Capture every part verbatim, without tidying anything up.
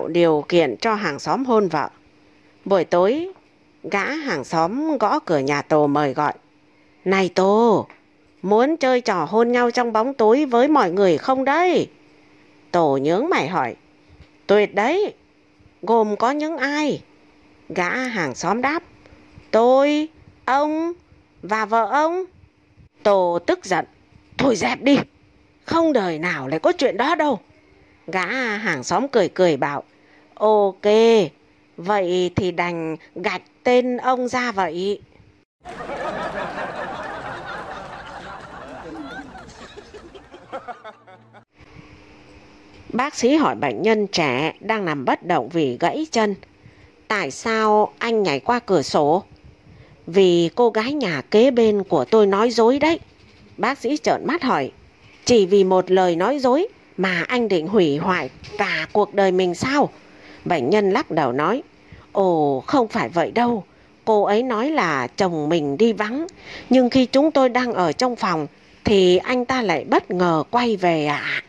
tạo điều kiện cho hàng xóm hôn vợ. Buổi tối, gã hàng xóm gõ cửa nhà Tô mời gọi. Này Tô, muốn chơi trò hôn nhau trong bóng tối với mọi người không đấy? Tô nhướng mày hỏi. Tuyệt đấy, gồm có những ai? Gã hàng xóm đáp. Tôi, ông và vợ ông. Tô tức giận. Thôi dẹp đi, không đời nào lại có chuyện đó đâu. Gã hàng xóm cười cười bảo. Ok, vậy thì đành gạch tên ông ra vậy. Bác sĩ hỏi bệnh nhân trẻ đang nằm bất động vì gãy chân. Tại sao anh nhảy qua cửa sổ? Vì cô gái nhà kế bên của tôi nói dối đấy. Bác sĩ trợn mắt hỏi. Chỉ vì một lời nói dối mà anh định hủy hoại cả cuộc đời mình sao? Bệnh nhân lắc đầu nói. Ồ, không phải vậy đâu. Cô ấy nói là chồng mình đi vắng, nhưng khi chúng tôi đang ở trong phòng thì anh ta lại bất ngờ quay về ạ. À.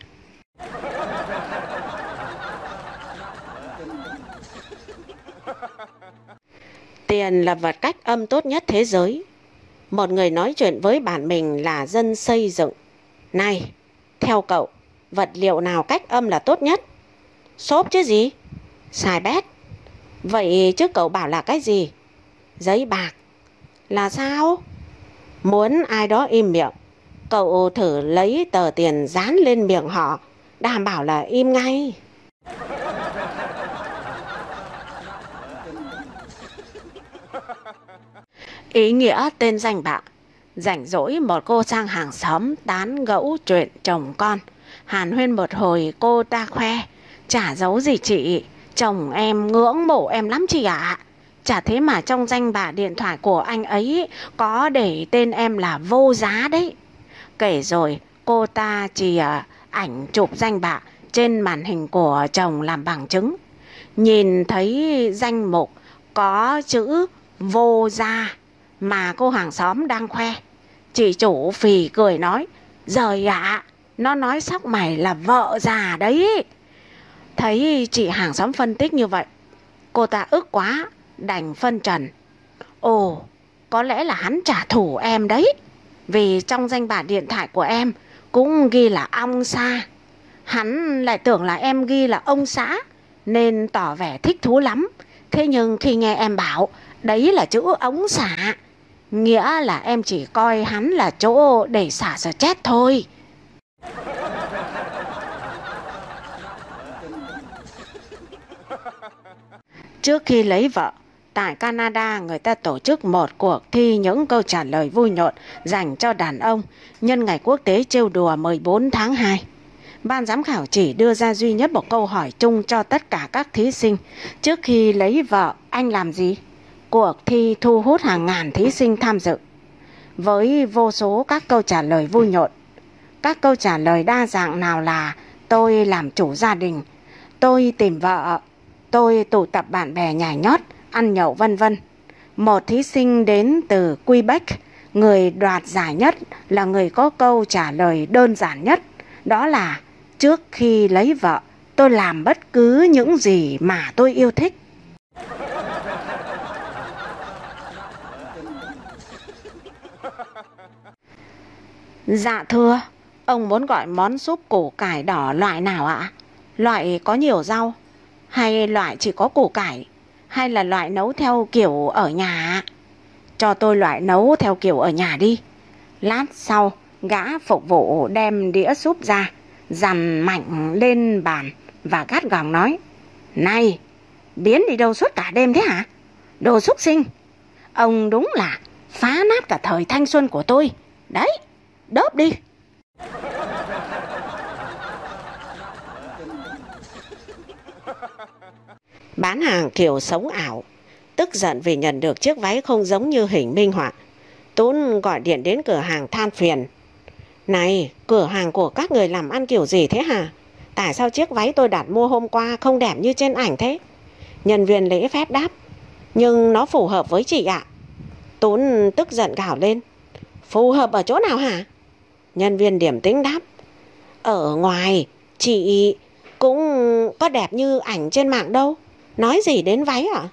Tiền là vật cách âm tốt nhất thế giới. Một người nói chuyện với bạn mình là dân xây dựng. Này, theo cậu, vật liệu nào cách âm là tốt nhất? Xốp chứ gì? Xài bét. Vậy chứ cậu bảo là cái gì? Giấy bạc. Là sao? Muốn ai đó im miệng, cậu thử lấy tờ tiền dán lên miệng họ, đảm bảo là im ngay. Ý nghĩa tên danh bạ. Rảnh rỗi một cô sang hàng xóm tán gẫu chuyện chồng con. Hàn huyên một hồi cô ta khoe. Chả giấu gì chị, chồng em ngưỡng mộ em lắm chị ạ. À. Chả thế mà trong danh bạ điện thoại của anh ấy có để tên em là Vô Giá đấy. Kể rồi cô ta chỉ ảnh chụp danh bạ trên màn hình của chồng làm bằng chứng. Nhìn thấy danh mục có chữ Vô Giá mà cô hàng xóm đang khoe, chị chủ phì cười nói. Giời ạ, à, nó nói sóc mày là vợ già đấy. Thấy chị hàng xóm phân tích như vậy, cô ta ức quá, đành phân trần. Ồ, có lẽ là hắn trả thù em đấy. Vì trong danh bạ điện thoại của em cũng ghi là ông Sa. Hắn lại tưởng là em ghi là ông xã, nên tỏ vẻ thích thú lắm. Thế nhưng khi nghe em bảo đấy là chữ ống xả, nghĩa là em chỉ coi hắn là chỗ để xả stress thôi. Trước khi lấy vợ, tại Canada người ta tổ chức một cuộc thi những câu trả lời vui nhộn dành cho đàn ông nhân ngày quốc tế trêu đùa mười bốn tháng hai. Ban giám khảo chỉ đưa ra duy nhất một câu hỏi chung cho tất cả các thí sinh. Trước khi lấy vợ, anh làm gì? Cuộc thi thu hút hàng ngàn thí sinh tham dự, với vô số các câu trả lời vui nhộn. Các câu trả lời đa dạng nào là tôi làm chủ gia đình, tôi tìm vợ, tôi tụ tập bạn bè nhảy nhót, ăn nhậu vân vân. Một thí sinh đến từ Quebec, người đoạt giải nhất là người có câu trả lời đơn giản nhất. Đó là trước khi lấy vợ, tôi làm bất cứ những gì mà tôi yêu thích. Dạ thưa, ông muốn gọi món súp củ cải đỏ loại nào ạ? Loại có nhiều rau, hay loại chỉ có củ cải, hay là loại nấu theo kiểu ở nhà? Cho tôi loại nấu theo kiểu ở nhà đi. Lát sau, gã phục vụ đem đĩa súp ra, dằn mạnh lên bàn và gắt gỏng nói. Này, biến đi đâu suốt cả đêm thế hả? Đồ súc sinh. Ông đúng là phá nát cả thời thanh xuân của tôi. Đấy, đớp đi. Bán hàng kiểu sống ảo, tức giận vì nhận được chiếc váy không giống như hình minh họa, Tún gọi điện đến cửa hàng than phiền. Này, cửa hàng của các người làm ăn kiểu gì thế hả? Tại sao chiếc váy tôi đặt mua hôm qua không đẹp như trên ảnh thế? Nhân viên lễ phép đáp. Nhưng nó phù hợp với chị ạ. Tún tức giận gào lên. Phù hợp ở chỗ nào hả? Nhân viên điềm tĩnh đáp. Ở ngoài, chị cũng có đẹp như ảnh trên mạng đâu. Nói gì đến váy à?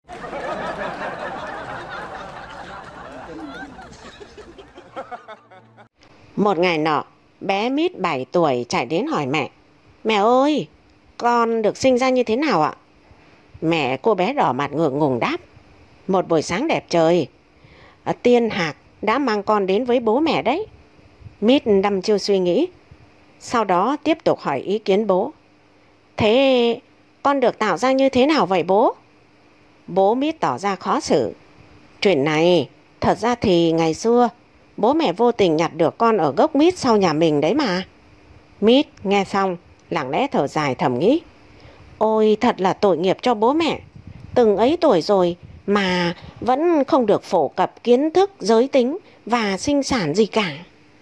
Một ngày nọ, bé Mít bảy tuổi chạy đến hỏi mẹ: Mẹ ơi, con được sinh ra như thế nào ạ? Mẹ cô bé đỏ mặt ngượng ngùng đáp: Một buổi sáng đẹp trời, tiên hạc đã mang con đến với bố mẹ đấy. Mít đăm chiêu suy nghĩ, sau đó tiếp tục hỏi ý kiến bố: Thế con được tạo ra như thế nào vậy bố? Bố Mít tỏ ra khó xử: Chuyện này, thật ra thì ngày xưa bố mẹ vô tình nhặt được con ở gốc mít sau nhà mình đấy mà. Mít nghe xong lặng lẽ thở dài thầm nghĩ: Ôi thật là tội nghiệp cho bố mẹ. Từng ấy tuổi rồi mà vẫn không được phổ cập kiến thức giới tính và sinh sản gì cả.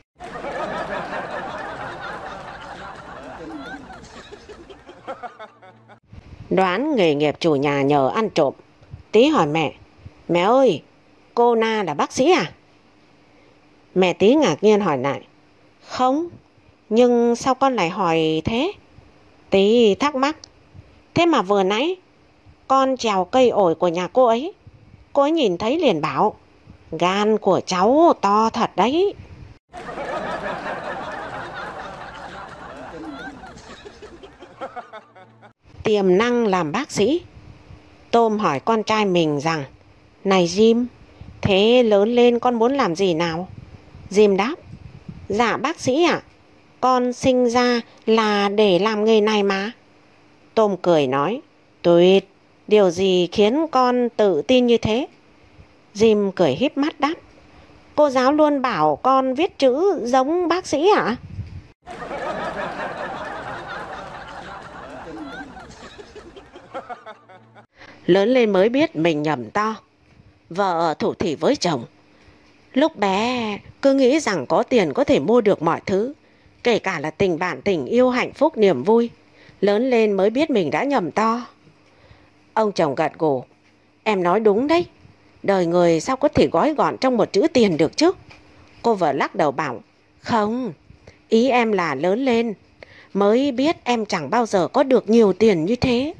Đoán nghề nghiệp chủ nhà nhờ ăn trộm, Tí hỏi mẹ: Mẹ ơi, cô Na là bác sĩ à? Mẹ Tí ngạc nhiên hỏi lại: Không, nhưng sao con lại hỏi thế? Tí thắc mắc: Thế mà vừa nãy con trèo cây ổi của nhà cô ấy, cô ấy nhìn thấy liền bảo: Gan của cháu to thật đấy. Tiềm năng làm bác sĩ. Tôm hỏi con trai mình rằng: Này Jim, thế lớn lên con muốn làm gì nào? Jim đáp: Dạ bác sĩ ạ, à, con sinh ra là để làm nghề này mà. Tôm cười nói: Tuyệt, điều gì khiến con tự tin như thế? Jim cười híp mắt đáp: Cô giáo luôn bảo con viết chữ giống bác sĩ ạ. À? Lớn lên mới biết mình nhầm to. Vợ thủ thỉ với chồng: Lúc bé cứ nghĩ rằng có tiền có thể mua được mọi thứ, kể cả là tình bạn, tình yêu, hạnh phúc, niềm vui. Lớn lên mới biết mình đã nhầm to. Ông chồng gật gù: Em nói đúng đấy. Đời người sao có thể gói gọn trong một chữ tiền được chứ? Cô vợ lắc đầu bảo: Không, ý em là lớn lên mới biết em chẳng bao giờ có được nhiều tiền như thế.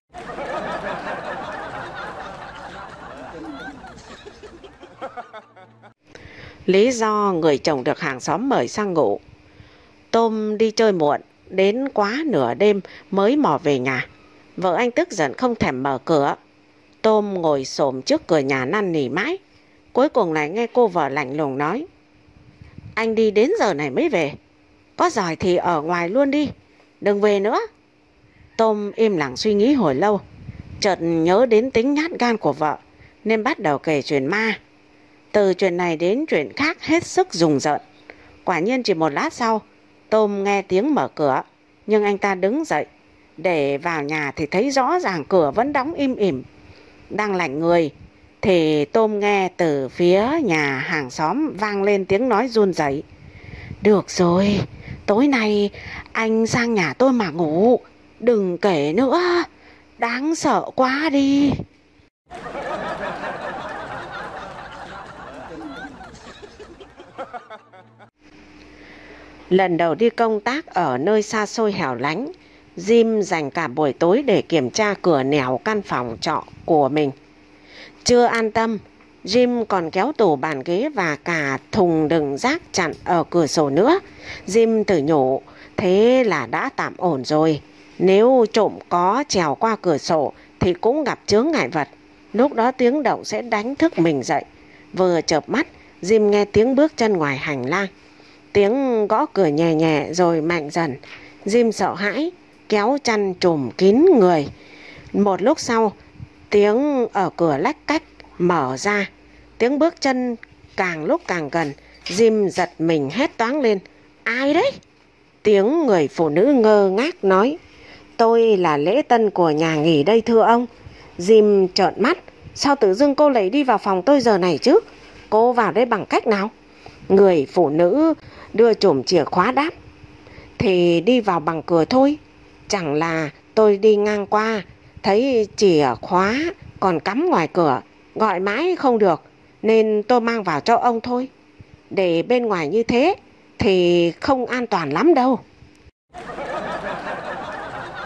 Lý do người chồng được hàng xóm mời sang ngủ. Tôm đi chơi muộn, đến quá nửa đêm mới mò về nhà. Vợ anh tức giận không thèm mở cửa. Tôm ngồi xổm trước cửa nhà năn nỉ mãi. Cuối cùng lại nghe cô vợ lạnh lùng nói: Anh đi đến giờ này mới về, có giỏi thì ở ngoài luôn đi, đừng về nữa. Tôm im lặng suy nghĩ hồi lâu, chợt nhớ đến tính nhát gan của vợ nên bắt đầu kể chuyện ma. Từ chuyện này đến chuyện khác hết sức rùng rợn. Quả nhiên chỉ một lát sau, Tôm nghe tiếng mở cửa, nhưng anh ta đứng dậy để vào nhà thì thấy rõ ràng cửa vẫn đóng im ỉm. Đang lạnh người thì Tôm nghe từ phía nhà hàng xóm vang lên tiếng nói run rẩy: Được rồi, tối nay anh sang nhà tôi mà ngủ, đừng kể nữa, đáng sợ quá đi. Lần đầu đi công tác ở nơi xa xôi hẻo lánh, Jim dành cả buổi tối để kiểm tra cửa nẻo căn phòng trọ của mình. Chưa an tâm, Jim còn kéo tủ bàn ghế và cả thùng đựng rác chặn ở cửa sổ nữa. Jim tự nhủ thế là đã tạm ổn rồi. Nếu trộm có trèo qua cửa sổ thì cũng gặp chướng ngại vật. Lúc đó tiếng động sẽ đánh thức mình dậy. Vừa chợp mắt, Jim nghe tiếng bước chân ngoài hành lang. Tiếng gõ cửa nhẹ nhẹ rồi mạnh dần. Jim sợ hãi, kéo chăn trùm kín người. Một lúc sau, tiếng ở cửa lách cách mở ra. Tiếng bước chân càng lúc càng gần. Jim giật mình hét toáng lên: Ai đấy? Tiếng người phụ nữ ngơ ngác nói: Tôi là lễ tân của nhà nghỉ đây thưa ông. Jim trợn mắt: Sao tự dưng cô lại đi vào phòng tôi giờ này chứ? Cô vào đây bằng cách nào? Người phụ nữ đưa chùm chìa khóa đáp: Thì đi vào bằng cửa thôi. Chẳng là tôi đi ngang qua thấy chìa khóa còn cắm ngoài cửa, gọi mãi không được nên tôi mang vào cho ông thôi. Để bên ngoài như thế thì không an toàn lắm đâu.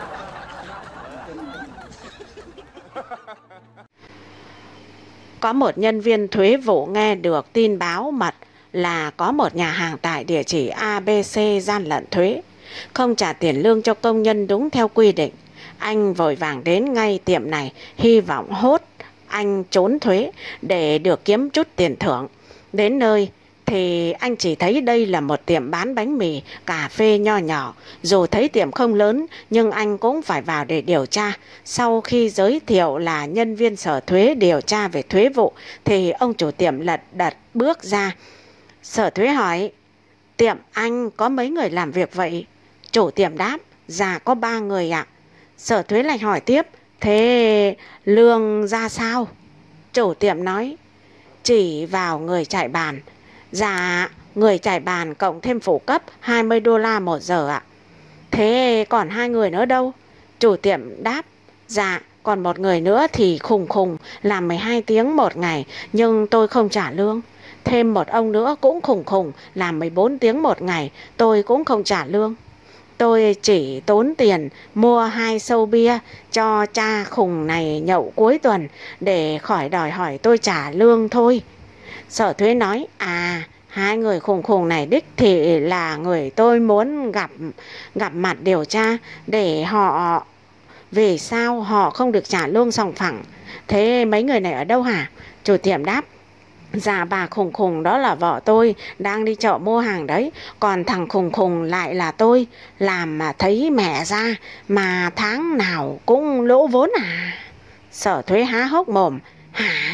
Có một nhân viên thuế vụ nghe được tin báo mật là có một nhà hàng tại địa chỉ a bê xê gian lận thuế, không trả tiền lương cho công nhân đúng theo quy định. Anh vội vàng đến ngay tiệm này, hy vọng hốt anh trốn thuế để được kiếm chút tiền thưởng. Đến nơi thì anh chỉ thấy đây là một tiệm bán bánh mì, cà phê nho nhỏ. Dù thấy tiệm không lớn nhưng anh cũng phải vào để điều tra. Sau khi giới thiệu là nhân viên sở thuế điều tra về thuế vụ thì ông chủ tiệm lật đật bước ra. Sở thuế hỏi: "Tiệm anh có mấy người làm việc vậy?" Chủ tiệm đáp: "Dạ có ba người ạ." Sở thuế lại hỏi tiếp: "Thế lương ra sao?" Chủ tiệm nói: "Chỉ vào người chạy bàn." "Dạ, người chạy bàn cộng thêm phụ cấp hai mươi đô la một giờ ạ." "Thế còn hai người nữa đâu?" Chủ tiệm đáp: "Dạ, còn một người nữa thì khùng khùng làm mười hai tiếng một ngày nhưng tôi không trả lương. Thêm một ông nữa cũng khùng khùng làm mười bốn tiếng một ngày, tôi cũng không trả lương. Tôi chỉ tốn tiền mua hai xâu bia cho cha khùng này nhậu cuối tuần để khỏi đòi hỏi tôi trả lương thôi." Sở thuế nói: "À, hai người khùng khùng này đích thị là người tôi muốn gặp gặp mặt điều tra để họ vì sao họ không được trả lương sòng phẳng. Thế mấy người này ở đâu hả?" Chủ tiệm đáp: "Dạ bà khùng khùng đó là vợ tôi, đang đi chợ mua hàng đấy. Còn thằng khùng khùng lại là tôi, làm mà thấy mẹ ra mà tháng nào cũng lỗ vốn à?" Sở thuế há hốc mồm: "Hả?"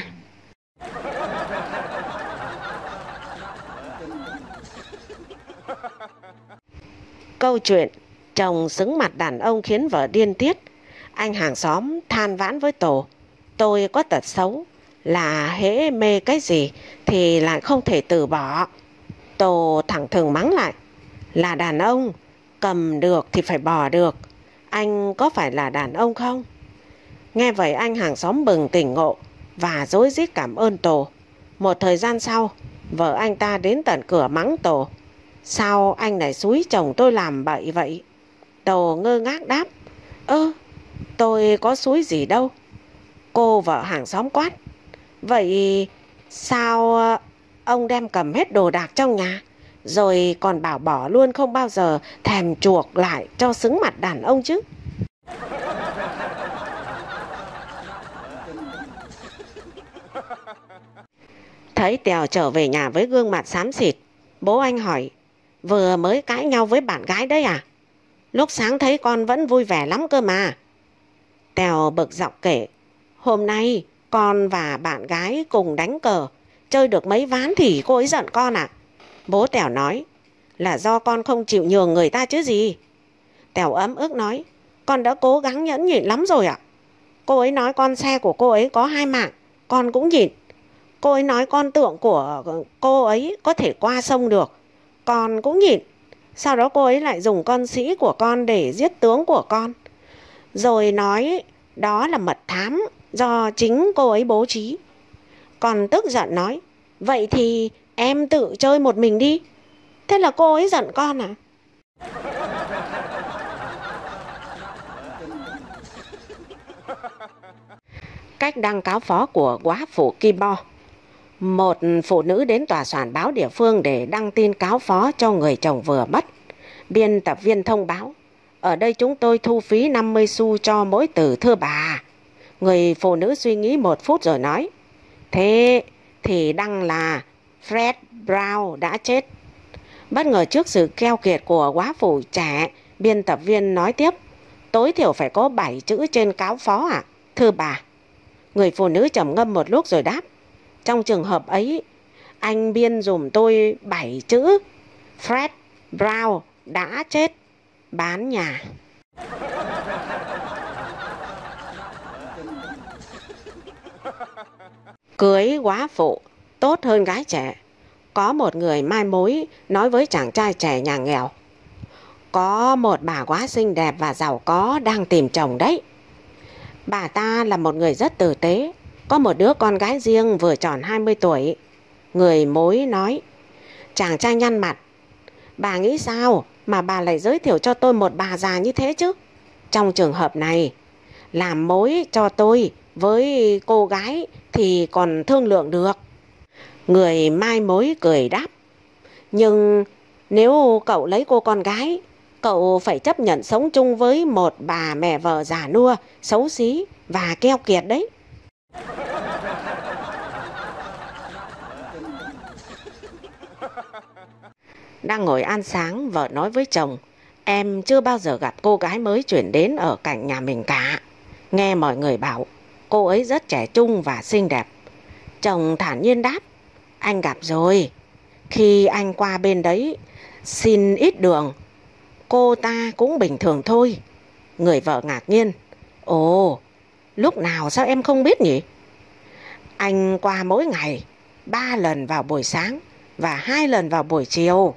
Câu chuyện chồng xứng mặt đàn ông khiến vợ điên tiết. Anh hàng xóm than vãn với Tổ: "Tôi có tật xấu là hễ mê cái gì thì lại không thể từ bỏ." Tổ thẳng thừng mắng lại: "Là đàn ông, cầm được thì phải bỏ được. Anh có phải là đàn ông không?" Nghe vậy anh hàng xóm bừng tỉnh ngộ và rối rít cảm ơn Tổ. Một thời gian sau, vợ anh ta đến tận cửa mắng Tổ: "Sao anh lại xúi chồng tôi làm bậy vậy?" Tổ ngơ ngác đáp: "Ơ, tôi có xúi gì đâu." Cô vợ hàng xóm quát: "Vậy sao ông đem cầm hết đồ đạc trong nhà, rồi còn bảo bỏ luôn không bao giờ thèm chuộc lại cho xứng mặt đàn ông chứ?" Thấy Tèo trở về nhà với gương mặt xám xịt, bố anh hỏi: "Vừa mới cãi nhau với bạn gái đấy à? Lúc sáng thấy con vẫn vui vẻ lắm cơ mà." Tèo bực dọc kể: "Hôm nay con và bạn gái cùng đánh cờ, chơi được mấy ván thì cô ấy giận con à?" Bố Tèo nói: "Là do con không chịu nhường người ta chứ gì." Tèo ấm ức nói: "Con đã cố gắng nhẫn nhịn lắm rồi ạ. Cô ấy nói con xe của cô ấy có hai mạng, con cũng nhịn. Cô ấy nói con tượng của cô ấy có thể qua sông được, con cũng nhịn. Sau đó cô ấy lại dùng con sĩ của con để giết tướng của con, rồi nói đó là mật thám do chính cô ấy bố trí. Con tức giận nói: Vậy thì em tự chơi một mình đi. Thế là cô ấy giận con à?" Cách đăng cáo phó của góa phủ Kibo. Một phụ nữ đến tòa soạn báo địa phương để đăng tin cáo phó cho người chồng vừa mất. Biên tập viên thông báo: "Ở đây chúng tôi thu phí năm mươi xu cho mỗi từ, thưa bà." Người phụ nữ suy nghĩ một phút rồi nói: "Thế thì đăng là Fred Brown đã chết." Bất ngờ trước sự keo kiệt của góa phủ trẻ, biên tập viên nói tiếp: "Tối thiểu phải có bảy chữ trên cáo phó ạ, thưa bà." Người phụ nữ trầm ngâm một lúc rồi đáp: "Trong trường hợp ấy, anh biên dùm tôi bảy chữ: Fred Brown đã chết, bán nhà." Cưới góa phụ tốt hơn gái trẻ. Có một người mai mối nói với chàng trai trẻ nhà nghèo: "Có một bà quá xinh đẹp và giàu có đang tìm chồng đấy. Bà ta là một người rất tử tế, có một đứa con gái riêng vừa tròn hai mươi tuổi. Người mối nói. Chàng trai nhăn mặt: "Bà nghĩ sao mà bà lại giới thiệu cho tôi một bà già như thế chứ? Trong trường hợp này, làm mối cho tôi với cô gái thì còn thương lượng được. Người mai mối cười đáp, nhưng nếu cậu lấy cô con gái, cậu phải chấp nhận sống chung với một bà mẹ vợ già nua, xấu xí và keo kiệt đấy. Đang ngồi ăn sáng, vợ nói với chồng, em chưa bao giờ gặp cô gái mới chuyển đến ở cạnh nhà mình cả. Nghe mọi người bảo cô ấy rất trẻ trung và xinh đẹp. Chồng thản nhiên đáp, anh gặp rồi. Khi anh qua bên đấy xin ít đường, cô ta cũng bình thường thôi. Người vợ ngạc nhiên, ồ, lúc nào sao em không biết nhỉ? Anh qua mỗi ngày, ba lần vào buổi sáng và hai lần vào buổi chiều.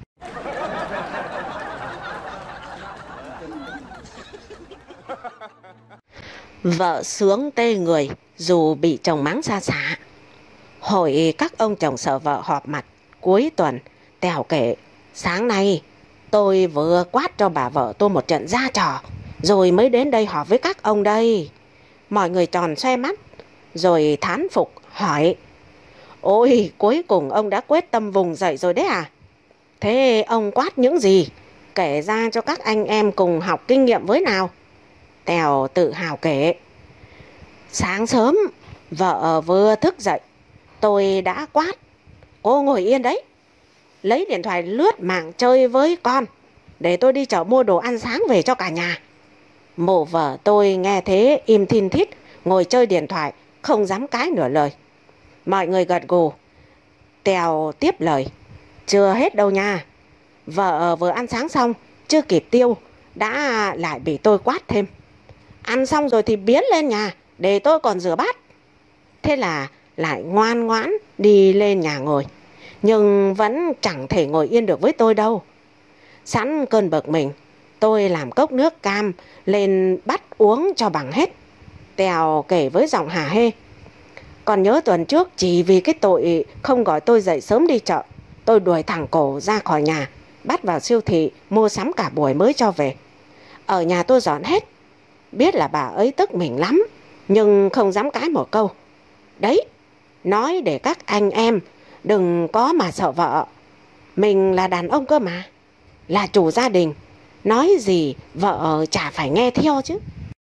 Vợ sướng tê người dù bị chồng mắng xa xả. Hồi các ông chồng sợ vợ họp mặt cuối tuần, Tèo kể, sáng nay tôi vừa quát cho bà vợ tôi một trận ra trò, rồi mới đến đây họp với các ông đây. Mọi người tròn xoe mắt, rồi thán phục hỏi, ôi, cuối cùng ông đã quyết tâm vùng dậy rồi đấy à? Thế ông quát những gì? Kể ra cho các anh em cùng học kinh nghiệm với nào. Tèo tự hào kể, sáng sớm vợ vừa thức dậy, tôi đã quát, cô ngồi yên đấy, lấy điện thoại lướt mạng chơi với con, để tôi đi chợ mua đồ ăn sáng về cho cả nhà. Mụ vợ tôi nghe thế im thin thít, ngồi chơi điện thoại, không dám cãi nửa lời. Mọi người gật gù. Tèo tiếp lời, chưa hết đâu nha. Vợ vừa ăn sáng xong, chưa kịp tiêu, đã lại bị tôi quát thêm. Ăn xong rồi thì biến lên nhà, để tôi còn rửa bát. Thế là lại ngoan ngoãn đi lên nhà ngồi, nhưng vẫn chẳng thể ngồi yên được với tôi đâu. Sẵn cơn bực mình, tôi làm cốc nước cam lên bắt uống cho bằng hết. Tèo kể với giọng hả hê, còn nhớ tuần trước chỉ vì cái tội không gọi tôi dậy sớm đi chợ, tôi đuổi thẳng cổ ra khỏi nhà, bắt vào siêu thị mua sắm cả buổi mới cho về. Ở nhà tôi dọn hết. Biết là bà ấy tức mình lắm, nhưng không dám cãi một câu. Đấy, nói để các anh em đừng có mà sợ vợ. Mình là đàn ông cơ mà, là chủ gia đình, nói gì vợ chả phải nghe theo chứ.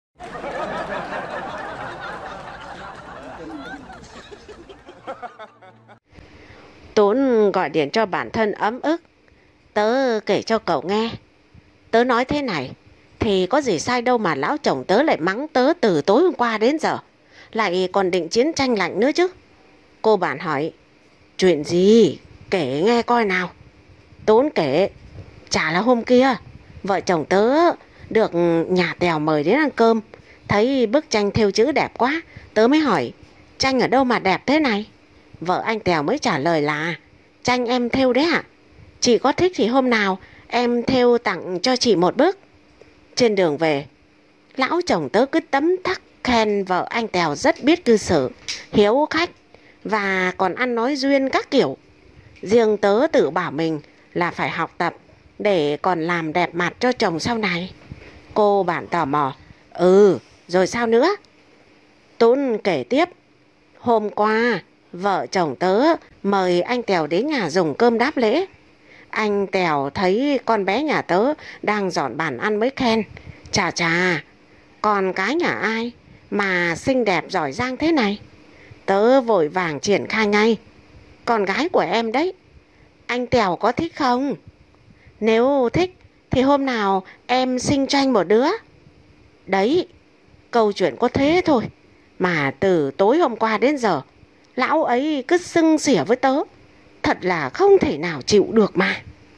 Tốn gọi điện cho bản thân ấm ức, tớ kể cho cậu nghe. Tớ nói thế này thì có gì sai đâu mà lão chồng tớ lại mắng tớ từ tối hôm qua đến giờ, lại còn định chiến tranh lạnh nữa chứ. Cô bạn hỏi, chuyện gì, kể nghe coi nào. Tốn kể, chả là hôm kia vợ chồng tớ được nhà Tèo mời đến ăn cơm, thấy bức tranh thêu chữ đẹp quá, tớ mới hỏi, tranh ở đâu mà đẹp thế này? Vợ anh Tèo mới trả lời là, tranh em thêu đấy ạ. Chị có thích thì hôm nào em thêu tặng cho chị một bức. Trên đường về, lão chồng tớ cứ tấm tắc khen vợ anh Tèo rất biết cư xử, hiếu khách và còn ăn nói duyên các kiểu. Riêng tớ tự bảo mình là phải học tập để còn làm đẹp mặt cho chồng sau này. Cô bạn tò mò, ừ, rồi sao nữa? Tốn kể tiếp, hôm qua vợ chồng tớ mời anh Tèo đến nhà dùng cơm đáp lễ. Anh Tèo thấy con bé nhà tớ đang dọn bàn ăn mới khen, chà chà, con cái nhà ai mà xinh đẹp giỏi giang thế này? Tớ vội vàng triển khai ngay, con gái của em đấy. Anh Tèo có thích không? Nếu thích thì hôm nào em sinh cho anh một đứa. Đấy, câu chuyện có thế thôi mà từ tối hôm qua đến giờ lão ấy cứ xưng xỉa với tớ, thật là không thể nào chịu được mà.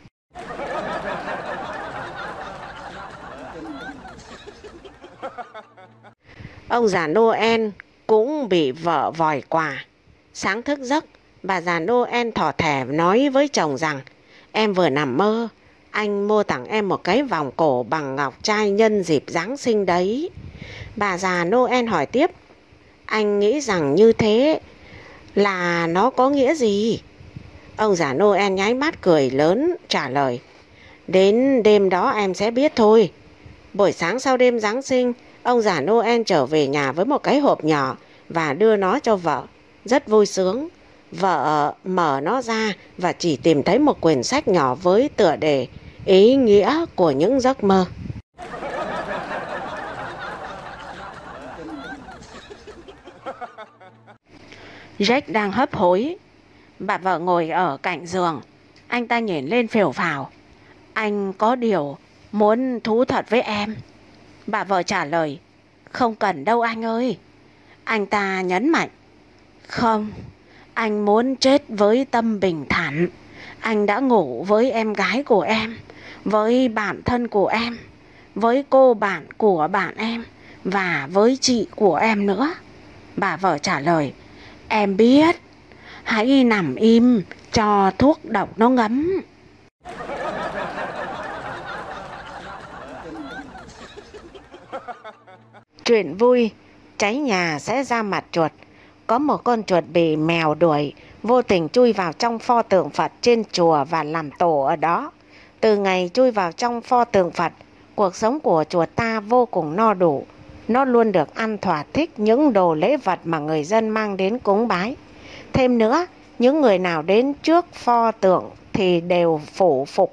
Ông già Noel cũng bị vợ vòi quà. Sáng thức giấc, bà già Noel thỏ thẻ nói với chồng rằng, em vừa nằm mơ, anh mua tặng em một cái vòng cổ bằng ngọc trai nhân dịp Giáng sinh đấy. Bà già Noel hỏi tiếp, anh nghĩ rằng như thế là nó có nghĩa gì? Ông già Noel nháy mắt cười lớn trả lời, đến đêm đó em sẽ biết thôi. Buổi sáng sau đêm Giáng sinh, Ông già Noel trở về nhà với một cái hộp nhỏ và đưa nó cho vợ. Rất vui sướng. Vợ mở nó ra và chỉ tìm thấy một quyển sách nhỏ với tựa đề Ý nghĩa của những giấc mơ. Jack đang hấp hối. Bà vợ ngồi ở cạnh giường. Anh ta nhìn lên phều phào. Anh có điều muốn thú thật với em. Bà vợ trả lời. Không cần đâu anh ơi. Anh ta nhấn mạnh. Không, anh muốn chết với tâm bình thản. Anh đã ngủ với em gái của em, với bạn thân của em, với cô bạn của bạn em và với chị của em nữa. Bà vợ trả lời. Em biết. Hãy nằm im cho thuốc độc nó ngấm. Chuyện vui. Cháy nhà sẽ ra mặt chuột. Có một con chuột bị mèo đuổi, vô tình chui vào trong pho tượng Phật trên chùa và làm tổ ở đó. Từ ngày chui vào trong pho tượng Phật, cuộc sống của chuột ta vô cùng no đủ. Nó luôn được ăn thỏa thích những đồ lễ vật mà người dân mang đến cúng bái. Thêm nữa, những người nào đến trước pho tượng thì đều phủ phục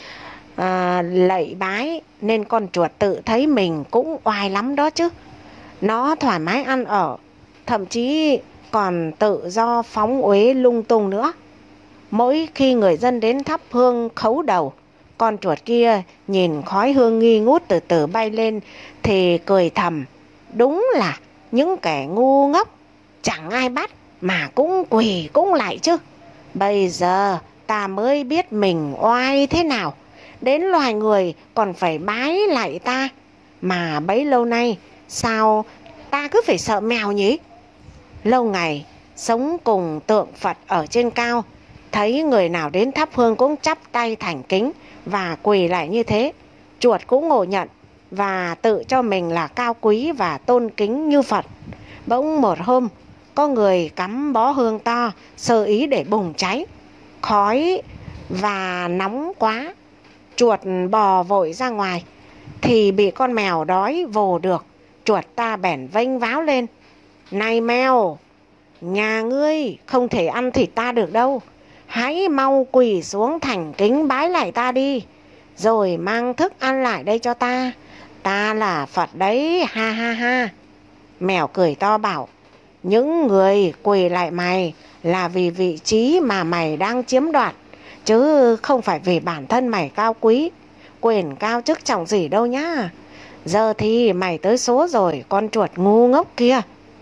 à, lạy bái, nên con chuột tự thấy mình cũng oai lắm đó chứ. Nó thoải mái ăn ở, thậm chí còn tự do phóng uế lung tung nữa. Mỗi khi người dân đến thắp hương khấu đầu, con chuột kia nhìn khói hương nghi ngút từ từ bay lên thì cười thầm. Đúng là những kẻ ngu ngốc, chẳng ai bắt mà cũng quỳ cũng lại chứ. Bây giờ ta mới biết mình oai thế nào. Đến loài người còn phải bái lại ta. Mà bấy lâu nay sao ta cứ phải sợ mèo nhỉ? Lâu ngày sống cùng tượng Phật ở trên cao, thấy người nào đến thắp hương cũng chắp tay thành kính và quỳ lại như thế. Chuột cũng ngộ nhận và tự cho mình là cao quý và tôn kính như Phật. Bỗng một hôm, có người cắm bó hương to, sơ ý để bùng cháy. Khói và nóng quá. Chuột bò vội ra ngoài thì bị con mèo đói vồ được. Chuột ta bèn vênh váo lên. Này mèo, nhà ngươi không thể ăn thịt ta được đâu. Hãy mau quỳ xuống thành kính bái lại ta đi, rồi mang thức ăn lại đây cho ta. Ta là Phật đấy, ha ha ha. Mèo cười to bảo. Những người quỳ lại mày là vì vị trí mà mày đang chiếm đoạt, chứ không phải vì bản thân mày cao quý, quyền cao chức trọng gì đâu nhá. Giờ thì mày tới số rồi, con chuột ngu ngốc kia.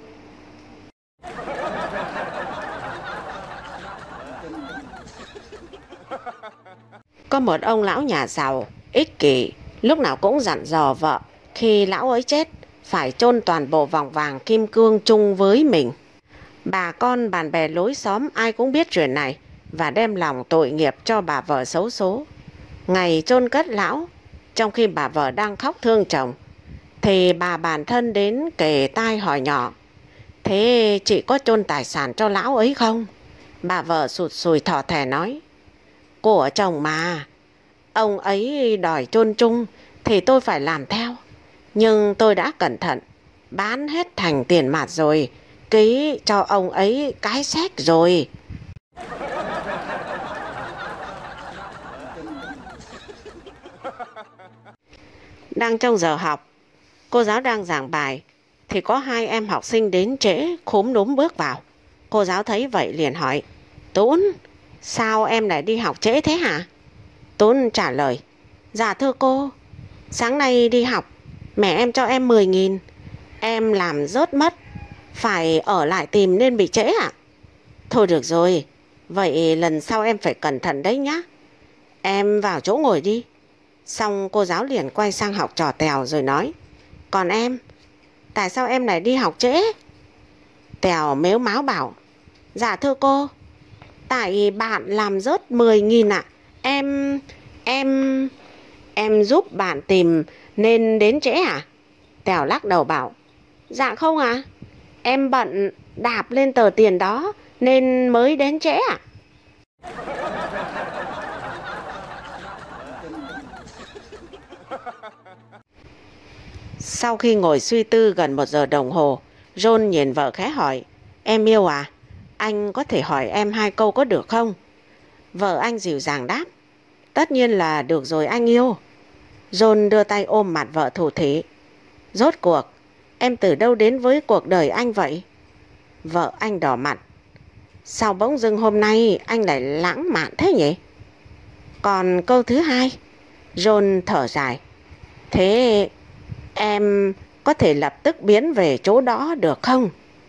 Có một ông lão nhà giàu, ích kỷ, lúc nào cũng dặn dò vợ khi lão ấy chết phải chôn toàn bộ vòng vàng kim cương chung với mình. Bà con bạn bè lối xóm ai cũng biết chuyện này và đem lòng tội nghiệp cho bà vợ xấu số. Ngày chôn cất lão, trong khi bà vợ đang khóc thương chồng, thì bà bạn thân đến kề tai hỏi nhỏ. Thế chị có chôn tài sản cho lão ấy không? Bà vợ sụt sùi thỏ thẻ nói. Của chồng mà, ông ấy đòi chôn chung thì tôi phải làm theo. Nhưng tôi đã cẩn thận, bán hết thành tiền mặt rồi, ký cho ông ấy cái séc rồi. Đang trong giờ học, cô giáo đang giảng bài thì có hai em học sinh đến trễ khúm núm bước vào. Cô giáo thấy vậy liền hỏi. Tún, sao em lại đi học trễ thế hả? Tún trả lời. Dạ thưa cô, sáng nay đi học mẹ em cho em mười nghìn, em làm rớt mất, phải ở lại tìm nên bị trễ ạ. Thôi được rồi, vậy lần sau em phải cẩn thận đấy nhá. Em vào chỗ ngồi đi. Xong cô giáo liền quay sang học trò Tèo rồi nói. Còn em, tại sao em lại đi học trễ? Tèo mếu máo bảo. Dạ thưa cô, tại bạn làm rớt mười nghìn ạ. Em, em, em giúp bạn tìm nên đến trễ à? Tèo lắc đầu bảo. Dạ không ạ, à? Em bận đạp lên tờ tiền đó nên mới đến trễ ạ. Sau khi ngồi suy tư gần một giờ đồng hồ, John nhìn vợ khẽ hỏi, em yêu à, anh có thể hỏi em hai câu có được không? Vợ anh dịu dàng đáp, tất nhiên là được rồi anh yêu. John đưa tay ôm mặt vợ thủ thỉ, rốt cuộc, em từ đâu đến với cuộc đời anh vậy? Vợ anh đỏ mặt, sao bỗng dưng hôm nay anh lại lãng mạn thế nhỉ? Còn câu thứ hai, John thở dài, thế em có thể lập tức biến về chỗ đó được không?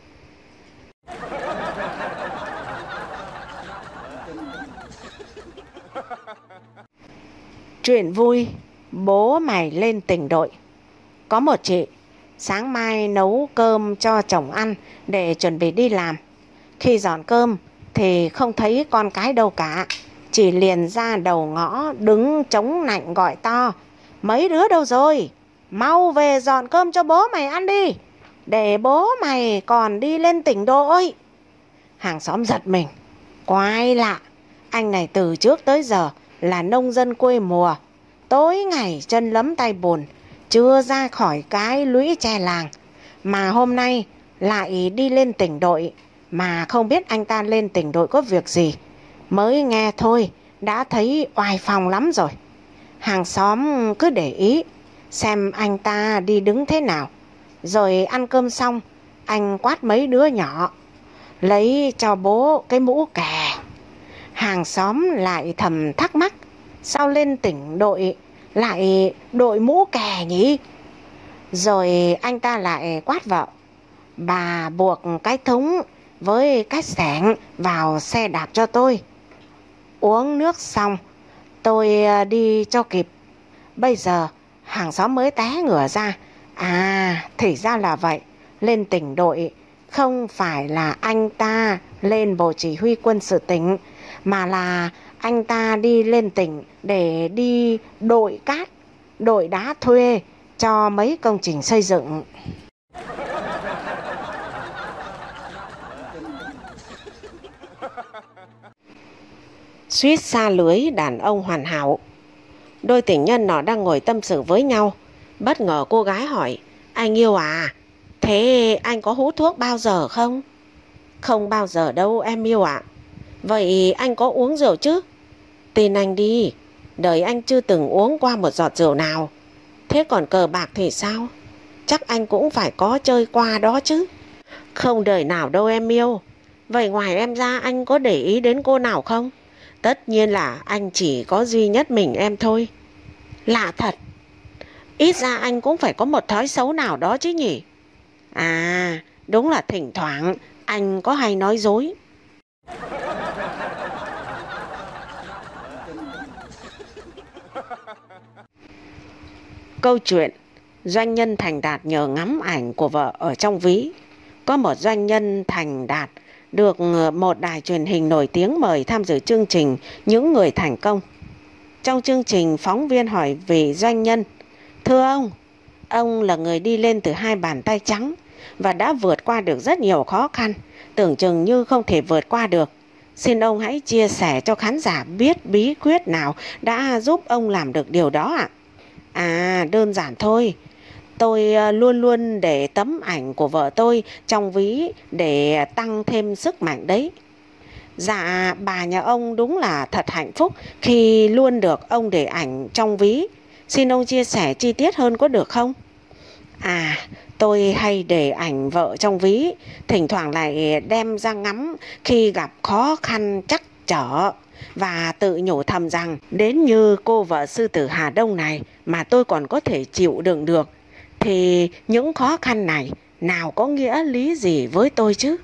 Chuyện vui, bố mày lên tỉnh đội. Có một chị, sáng mai nấu cơm cho chồng ăn để chuẩn bị đi làm. Khi dọn cơm thì không thấy con cái đâu cả, chỉ liền ra đầu ngõ đứng chống nạnh gọi to, mấy đứa đâu rồi? Mau về dọn cơm cho bố mày ăn đi, để bố mày còn đi lên tỉnh đội. Hàng xóm giật mình, quái lạ, anh này từ trước tới giờ là nông dân quê mùa, tối ngày chân lấm tay bùn, chưa ra khỏi cái lũy tre làng, mà hôm nay lại đi lên tỉnh đội, mà không biết anh ta lên tỉnh đội có việc gì. Mới nghe thôi đã thấy oai phong lắm rồi. Hàng xóm cứ để ý xem anh ta đi đứng thế nào. Rồi ăn cơm xong, anh quát mấy đứa nhỏ, lấy cho bố cái mũ kè. Hàng xóm lại thầm thắc mắc, sao lên tỉnh đội lại đội mũ kè nhỉ? Rồi anh ta lại quát vợ, bà buộc cái thúng với cái xẻng vào xe đạp cho tôi. Uống nước xong, tôi đi cho kịp. Bây giờ hàng xóm mới té ngửa ra, à thì ra là vậy, lên tỉnh đội không phải là anh ta lên bộ chỉ huy quân sự tỉnh, mà là anh ta đi lên tỉnh để đi đội cát, đội đá thuê cho mấy công trình xây dựng. Suýt xa lưới đàn ông hoàn hảo. Đôi tình nhân nó đang ngồi tâm sự với nhau, bất ngờ cô gái hỏi, anh yêu à, thế anh có hút thuốc bao giờ không? Không bao giờ đâu em yêu ạ. Vậy anh có uống rượu chứ? Tin anh đi, đời anh chưa từng uống qua một giọt rượu nào. Thế còn cờ bạc thì sao? Chắc anh cũng phải có chơi qua đó chứ. Không đời nào đâu em yêu. Vậy ngoài em ra anh có để ý đến cô nào không? Tất nhiên là anh chỉ có duy nhất mình em thôi. Lạ thật, ít ra anh cũng phải có một thói xấu nào đó chứ nhỉ? À, đúng là thỉnh thoảng anh có hay nói dối. Câu chuyện doanh nhân thành đạt nhờ ngắm ảnh của vợ ở trong ví. Có một doanh nhân thành đạt được một đài truyền hình nổi tiếng mời tham dự chương trình Những Người Thành Công. Trong chương trình, phóng viên hỏi về doanh nhân, thưa ông, ông là người đi lên từ hai bàn tay trắng và đã vượt qua được rất nhiều khó khăn, tưởng chừng như không thể vượt qua được. Xin ông hãy chia sẻ cho khán giả biết bí quyết nào đã giúp ông làm được điều đó ạ. À, đơn giản thôi. Tôi luôn luôn để tấm ảnh của vợ tôi trong ví để tăng thêm sức mạnh đấy. Dạ, bà nhà ông đúng là thật hạnh phúc khi luôn được ông để ảnh trong ví. Xin ông chia sẻ chi tiết hơn có được không? À, tôi hay để ảnh vợ trong ví, thỉnh thoảng lại đem ra ngắm khi gặp khó khăn trắc trở, và tự nhủ thầm rằng đến như cô vợ sư tử Hà Đông này mà tôi còn có thể chịu đựng được, thì những khó khăn này nào có nghĩa lý gì với tôi chứ?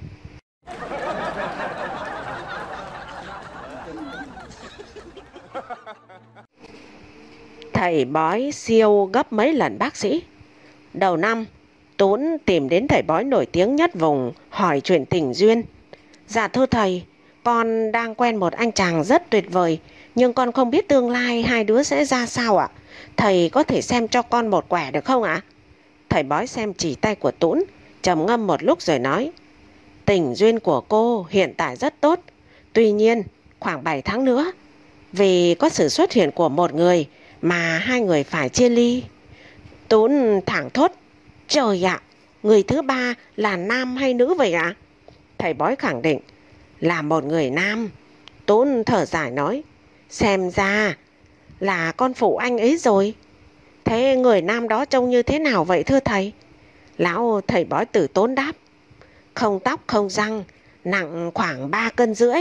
Thầy bói siêu gấp mấy lần bác sĩ. Đầu năm, Tún tìm đến thầy bói nổi tiếng nhất vùng hỏi chuyện tình duyên. Dạ thưa thầy, con đang quen một anh chàng rất tuyệt vời, nhưng con không biết tương lai hai đứa sẽ ra sao ạ. Thầy có thể xem cho con một quẻ được không ạ? Thầy bói xem chỉ tay của Tún, trầm ngâm một lúc rồi nói, tình duyên của cô hiện tại rất tốt. Tuy nhiên, khoảng bảy tháng nữa, vì có sự xuất hiện của một người mà hai người phải chia ly. Tún thảng thốt, Trời ạ, người thứ ba là nam hay nữ vậy ạ? Thầy bói khẳng định là một người nam. Tốn thở dài nói, xem ra là con phụ anh ấy rồi. Thế người nam đó trông như thế nào vậy thưa thầy? Lão thầy bói Tử Tốn đáp, không tóc không răng, nặng khoảng ba cân rưỡi.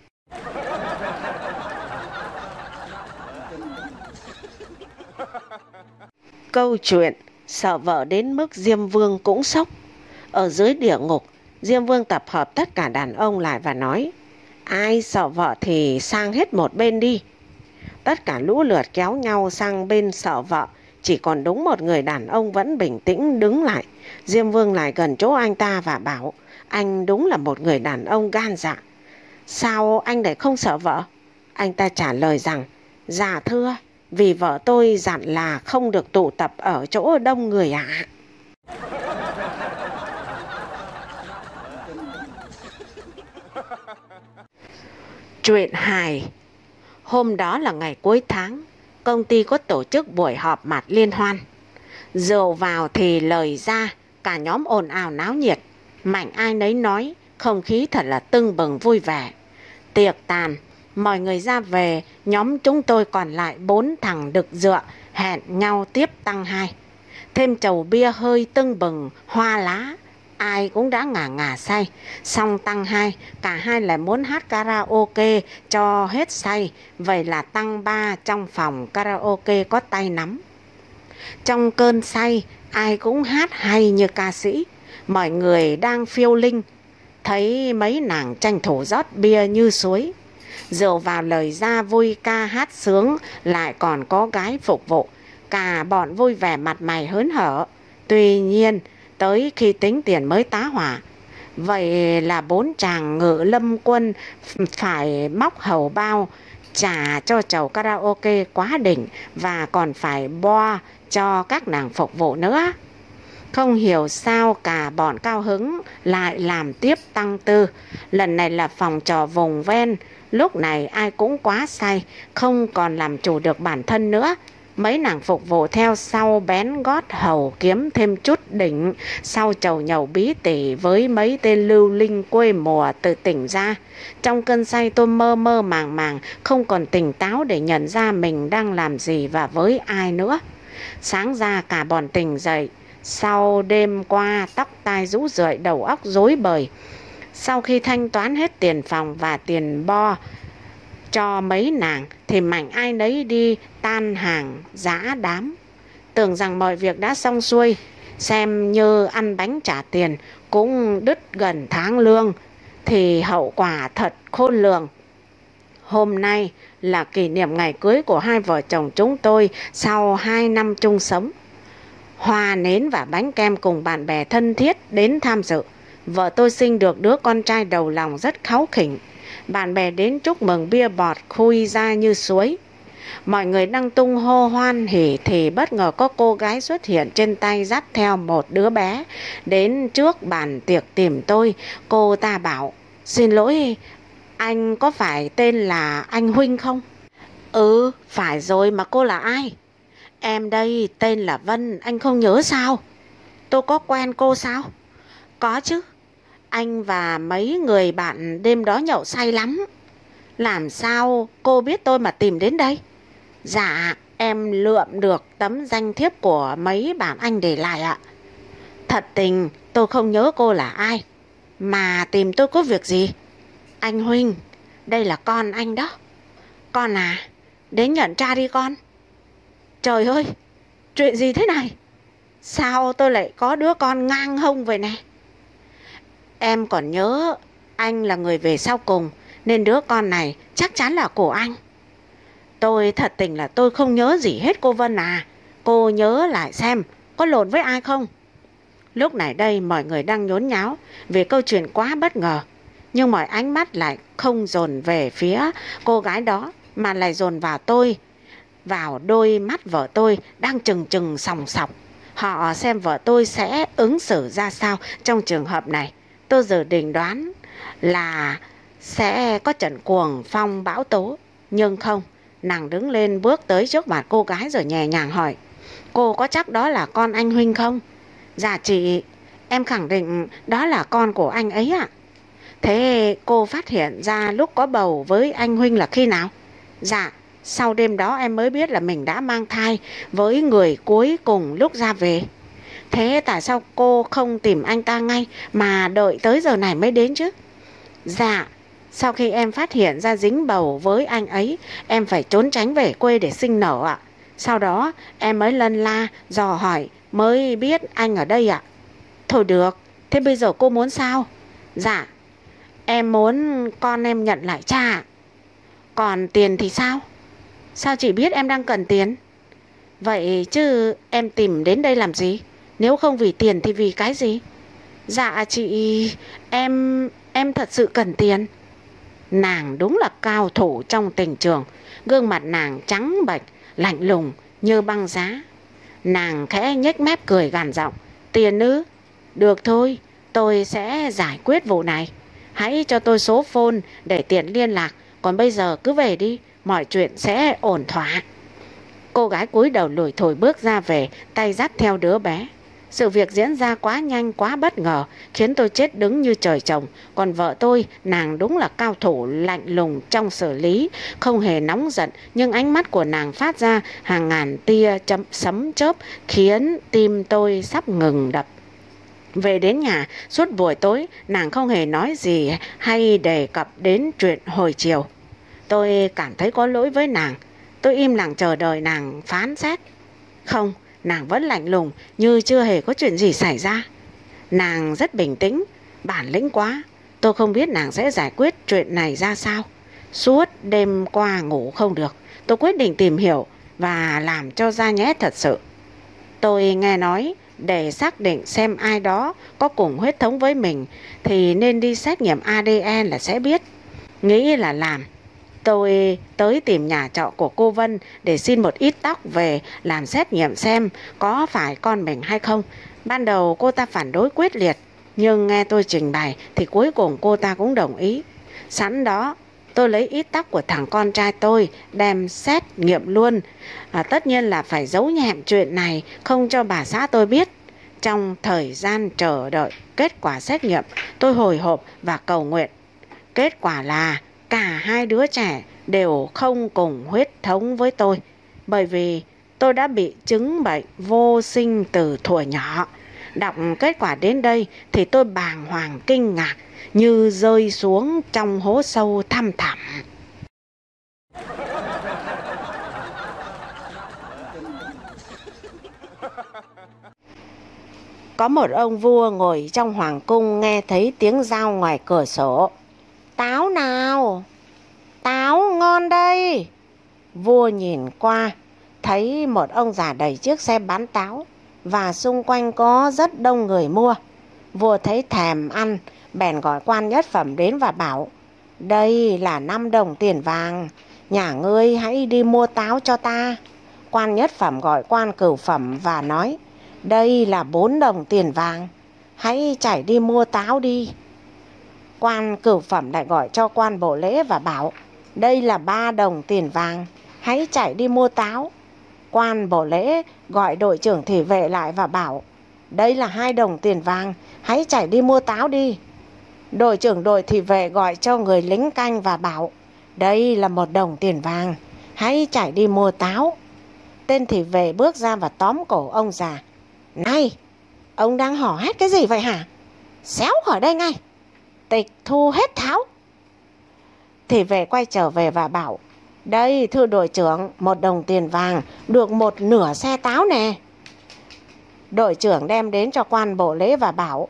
Câu chuyện sợ vợ đến mức Diêm Vương cũng sốc. Ở dưới địa ngục, Diêm Vương tập hợp tất cả đàn ông lại và nói, ai sợ vợ thì sang hết một bên đi. Tất cả lũ lượt kéo nhau sang bên sợ vợ. Chỉ còn đúng một người đàn ông vẫn bình tĩnh đứng lại. Diêm Vương lại gần chỗ anh ta và bảo, anh đúng là một người đàn ông gan dạ. Sao anh lại không sợ vợ? Anh ta trả lời rằng, dạ thưa, vì vợ tôi dặn là không được tụ tập ở chỗ đông người ạ. Chuyện hài. Hôm đó là ngày cuối tháng, công ty có tổ chức buổi họp mặt liên hoan. Rượu vào thì lời ra, cả nhóm ồn ào náo nhiệt. Mạnh ai nấy nói, không khí thật là tưng bừng vui vẻ. Tiệc tàn, mọi người ra về, nhóm chúng tôi còn lại bốn thằng đực dựa, hẹn nhau tiếp tăng hai. Thêm chầu bia hơi tưng bừng, hoa lá, ai cũng đã ngả ngả say. Xong tăng hai, cả hai lại muốn hát karaoke cho hết say. Vậy là tăng ba trong phòng karaoke có tay nắm. Trong cơn say, ai cũng hát hay như ca sĩ. Mọi người đang phiêu linh, thấy mấy nàng tranh thủ rót bia như suối. Rượu vào lời ra vui ca hát sướng, lại còn có gái phục vụ. Cả bọn vui vẻ mặt mày hớn hở. Tuy nhiên, tới khi tính tiền mới tá hỏa. Vậy là bốn chàng Ngự Lâm Quân phải móc hầu bao trả cho chầu karaoke quá đỉnh, và còn phải bo cho các nàng phục vụ nữa. Không hiểu sao cả bọn cao hứng lại làm tiếp tăng tư. Lần này là phòng trò vùng ven. Lúc này ai cũng quá say, không còn làm chủ được bản thân nữa. Mấy nàng phục vụ theo sau bén gót hầu kiếm thêm chút đỉnh. Sau chầu nhậu bí tỉ với mấy tên lưu linh quê mùa từ tỉnh ra. Trong cơn say tôi mơ mơ màng màng, không còn tỉnh táo để nhận ra mình đang làm gì và với ai nữa. Sáng ra cả bọn tỉnh dậy. Sau đêm qua tóc tai rũ rượi, đầu óc rối bời. Sau khi thanh toán hết tiền phòng và tiền bo cho mấy nàng thì mạnh ai nấy đi tan hàng giã đám. Tưởng rằng mọi việc đã xong xuôi, xem như ăn bánh trả tiền, cũng đứt gần tháng lương, thì hậu quả thật khôn lường. Hôm nay là kỷ niệm ngày cưới của hai vợ chồng chúng tôi sau hai năm chung sống. Hoa nến và bánh kem cùng bạn bè thân thiết đến tham dự. Vợ tôi sinh được đứa con trai đầu lòng rất kháu khỉnh. Bạn bè đến chúc mừng bia bọt khui ra như suối. Mọi người đang tung hô hoan hỉ thì bất ngờ có cô gái xuất hiện trên tay dắt theo một đứa bé. Đến trước bàn tiệc tìm tôi. Cô ta bảo, xin lỗi, anh có phải tên là anh Huynh không? Ừ, phải rồi, mà cô là ai? Em đây tên là Vân, anh không nhớ sao? Tôi có quen cô sao? Có chứ, anh và mấy người bạn đêm đó nhậu say lắm. Làm sao cô biết tôi mà tìm đến đây? Dạ, em lượm được tấm danh thiếp của mấy bạn anh để lại ạ. Thật tình tôi không nhớ cô là ai. Mà tìm tôi có việc gì? Anh Huynh, đây là con anh đó. Con à, đến nhận cha đi con. Trời ơi, chuyện gì thế này? Sao tôi lại có đứa con ngang hông vậy nè? Em còn nhớ anh là người về sau cùng, nên đứa con này chắc chắn là của anh. Tôi thật tình là tôi không nhớ gì hết cô Vân à. Cô nhớ lại xem có lộn với ai không? Lúc này đây mọi người đang nhốn nháo vì câu chuyện quá bất ngờ. Nhưng mọi ánh mắt lại không dồn về phía cô gái đó, mà lại dồn vào tôi, vào đôi mắt vợ tôi đang trừng trừng sòng sọc. Họ xem vợ tôi sẽ ứng xử ra sao trong trường hợp này. Tôi dự định đoán là sẽ có trận cuồng phong bão tố. Nhưng không, nàng đứng lên bước tới trước mặt cô gái rồi nhẹ nhàng hỏi, cô có chắc đó là con anh Huynh không? Dạ chị, em khẳng định đó là con của anh ấy ạ. Thế cô phát hiện ra lúc có bầu với anh Huynh là khi nào? Dạ, sau đêm đó em mới biết là mình đã mang thai với người cuối cùng lúc ra về. Thế tại sao cô không tìm anh ta ngay mà đợi tới giờ này mới đến chứ? Dạ, sau khi em phát hiện ra dính bầu với anh ấy, em phải trốn tránh về quê để sinh nở ạ. Sau đó em mới lân la, dò hỏi mới biết anh ở đây ạ. Thôi được, thế bây giờ cô muốn sao? Dạ, em muốn con em nhận lại cha. Còn tiền thì sao? Sao chị biết em đang cần tiền? Vậy chứ em tìm đến đây làm gì? Nếu không vì tiền thì vì cái gì? Dạ chị, em em thật sự cần tiền. Nàng đúng là cao thủ trong tình trường. Gương mặt nàng trắng bệch, lạnh lùng như băng giá. Nàng khẽ nhếch mép cười gằn giọng. Tiền ư? Được thôi, tôi sẽ giải quyết vụ này. Hãy cho tôi số phone để tiện liên lạc. Còn bây giờ cứ về đi, mọi chuyện sẽ ổn thỏa. Cô gái cúi đầu lủi thủi bước ra về, tay dắt theo đứa bé. Sự việc diễn ra quá nhanh, quá bất ngờ, khiến tôi chết đứng như trời trồng. Còn vợ tôi, nàng đúng là cao thủ lạnh lùng trong xử lý, không hề nóng giận, nhưng ánh mắt của nàng phát ra hàng ngàn tia chấm sấm chớp, khiến tim tôi sắp ngừng đập. Về đến nhà, suốt buổi tối, nàng không hề nói gì hay đề cập đến chuyện hồi chiều. Tôi cảm thấy có lỗi với nàng. Tôi im lặng chờ đợi nàng phán xét. Không, nàng vẫn lạnh lùng như chưa hề có chuyện gì xảy ra. Nàng rất bình tĩnh, bản lĩnh quá. Tôi không biết nàng sẽ giải quyết chuyện này ra sao. Suốt đêm qua ngủ không được, tôi quyết định tìm hiểu và làm cho ra nhẽ thật sự. Tôi nghe nói để xác định xem ai đó có cùng huyết thống với mình thì nên đi xét nghiệm a đê en là sẽ biết. Nghĩ là làm. Tôi tới tìm nhà trọ của cô Vân để xin một ít tóc về làm xét nghiệm xem có phải con mình hay không. Ban đầu cô ta phản đối quyết liệt, nhưng nghe tôi trình bày thì cuối cùng cô ta cũng đồng ý. Sẵn đó, tôi lấy ít tóc của thằng con trai tôi đem xét nghiệm luôn. À, tất nhiên là phải giấu nhẹm chuyện này, không cho bà xã tôi biết. Trong thời gian chờ đợi kết quả xét nghiệm, tôi hồi hộp và cầu nguyện. Kết quả là cả hai đứa trẻ đều không cùng huyết thống với tôi, bởi vì tôi đã bị chứng bệnh vô sinh từ thuở nhỏ. Đọc kết quả đến đây thì tôi bàng hoàng kinh ngạc, như rơi xuống trong hố sâu thăm thẳm. Có một ông vua ngồi trong hoàng cung nghe thấy tiếng dao ngoài cửa sổ. Táo nào, táo ngon đây. Vua nhìn qua, thấy một ông già đẩy chiếc xe bán táo và xung quanh có rất đông người mua. Vua thấy thèm ăn, bèn gọi quan nhất phẩm đến và bảo: đây là năm đồng tiền vàng, nhà ngươi hãy đi mua táo cho ta. Quan nhất phẩm gọi quan cửu phẩm và nói: đây là bốn đồng tiền vàng, hãy chạy đi mua táo đi. Quan cửu phẩm lại gọi cho quan bổ lễ và bảo: đây là ba đồng tiền vàng, hãy chạy đi mua táo. Quan bổ lễ gọi đội trưởng thị vệ lại và bảo: đây là hai đồng tiền vàng, hãy chạy đi mua táo đi. Đội trưởng đội thị vệ gọi cho người lính canh và bảo: đây là một đồng tiền vàng, hãy chạy đi mua táo. Tên thị vệ bước ra và tóm cổ ông già. Này, ông đang hò hét cái gì vậy hả? Xéo khỏi đây ngay, tịch thu hết tháo. Thị vệ quay trở về và bảo: đây thưa đội trưởng, một đồng tiền vàng được một nửa xe táo nè. Đội trưởng đem đến cho quan bộ lễ và bảo: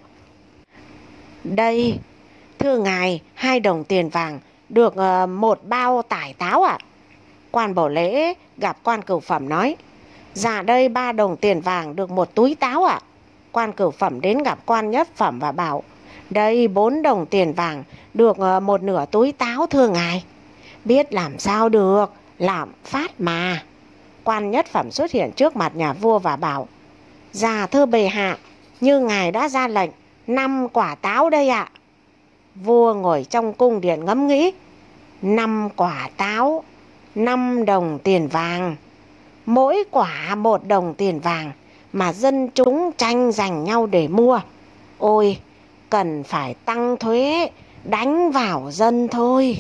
đây thưa ngài, hai đồng tiền vàng được một bao tải táo ạ. Quan bổ lễ gặp quan cửu phẩm nói: dạ đây ba đồng tiền vàng được một túi táo ạ. Quan cửu phẩm đến gặp quan nhất phẩm và bảo: đây bốn đồng tiền vàng được một nửa túi táo thưa ngài. Biết làm sao được, lạm phát mà. Quan nhất phẩm xuất hiện trước mặt nhà vua và bảo: dạ thưa bệ hạ, như ngài đã ra lệnh, năm quả táo đây ạ. Vua ngồi trong cung điện ngẫm nghĩ: năm quả táo, năm đồng tiền vàng, mỗi quả một đồng tiền vàng, mà dân chúng tranh giành nhau để mua. Ôi, cần phải tăng thuế, đánh vào dân thôi.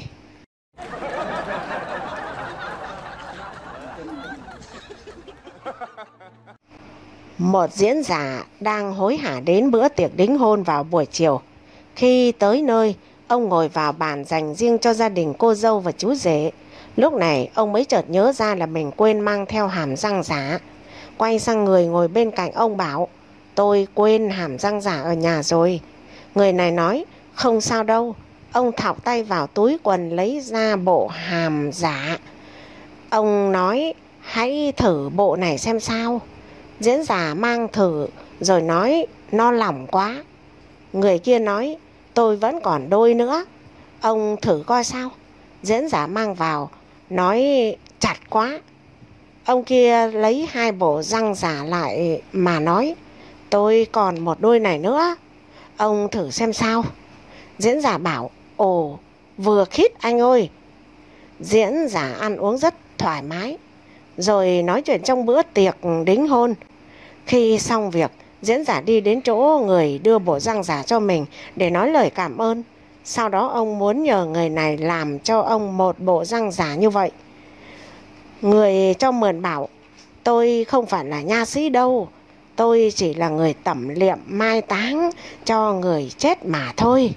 Một diễn giả đang hối hả đến bữa tiệc đính hôn vào buổi chiều. Khi tới nơi, ông ngồi vào bàn dành riêng cho gia đình cô dâu và chú rể. Lúc này ông mới chợt nhớ ra là mình quên mang theo hàm răng giả. Quay sang người ngồi bên cạnh ông bảo: tôi quên hàm răng giả ở nhà rồi. Người này nói: không sao đâu. Ông thọc tay vào túi quần lấy ra bộ hàm giả. Ông nói: hãy thử bộ này xem sao. Diễn giả mang thử rồi nói: nó lỏng quá. Người kia nói: tôi vẫn còn đôi nữa. Ông thử coi sao. Diễn giả mang vào nói: chặt quá. Ông kia lấy hai bộ răng giả lại mà nói: tôi còn một đôi này nữa. Ông thử xem sao. Diễn giả bảo: ồ, vừa khít anh ơi. Diễn giả ăn uống rất thoải mái, rồi nói chuyện trong bữa tiệc đính hôn. Khi xong việc, diễn giả đi đến chỗ người đưa bộ răng giả cho mình để nói lời cảm ơn. Sau đó ông muốn nhờ người này làm cho ông một bộ răng giả như vậy. Người cho mượn bảo: tôi không phải là nha sĩ đâu, tôi chỉ là người tẩm liệm mai táng cho người chết mà thôi.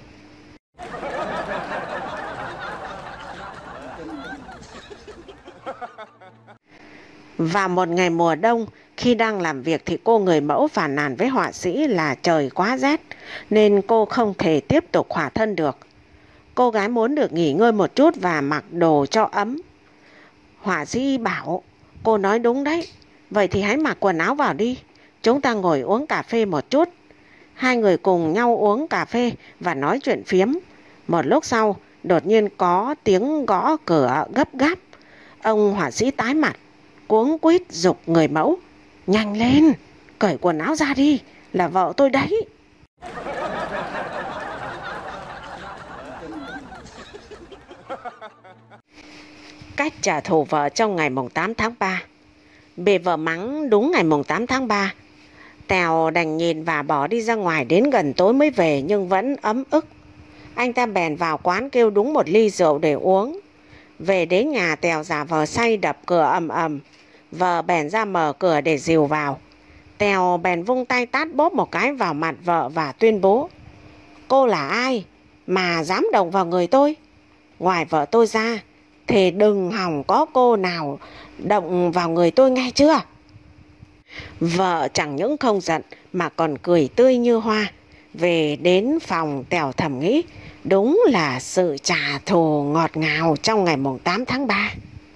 Vào một ngày mùa đông, khi đang làm việc thì cô người mẫu phàn nàn với họa sĩ là trời quá rét, nên cô không thể tiếp tục khỏa thân được. Cô gái muốn được nghỉ ngơi một chút và mặc đồ cho ấm. Họa sĩ bảo: cô nói đúng đấy, vậy thì hãy mặc quần áo vào đi, chúng ta ngồi uống cà phê một chút. Hai người cùng nhau uống cà phê và nói chuyện phiếm. Một lúc sau, đột nhiên có tiếng gõ cửa gấp gáp. Ông họa sĩ tái mặt, cuống quýt giục người mẫu: nhanh lên, cởi quần áo ra đi, là vợ tôi đấy. Cách trả thù vợ trong ngày mùng tám tháng ba. Bị vợ mắng đúng ngày mùng tám tháng ba, Tèo đành nhìn và bỏ đi ra ngoài đến gần tối mới về, nhưng vẫn ấm ức. Anh ta bèn vào quán kêu đúng một ly rượu để uống. Về đến nhà, Tèo giả vờ say đập cửa ầm ầm. Vợ bèn ra mở cửa để dìu vào. Tèo bèn vung tay tát bốp một cái vào mặt vợ và tuyên bố: cô là ai mà dám động vào người tôi? Ngoài vợ tôi ra thì đừng hòng có cô nào động vào người tôi, nghe chưa? Vợ chẳng những không giận mà còn cười tươi như hoa. Về đến phòng, Tèo thầm nghĩ: đúng là sự trả thù ngọt ngào trong ngày mùng tám tháng ba.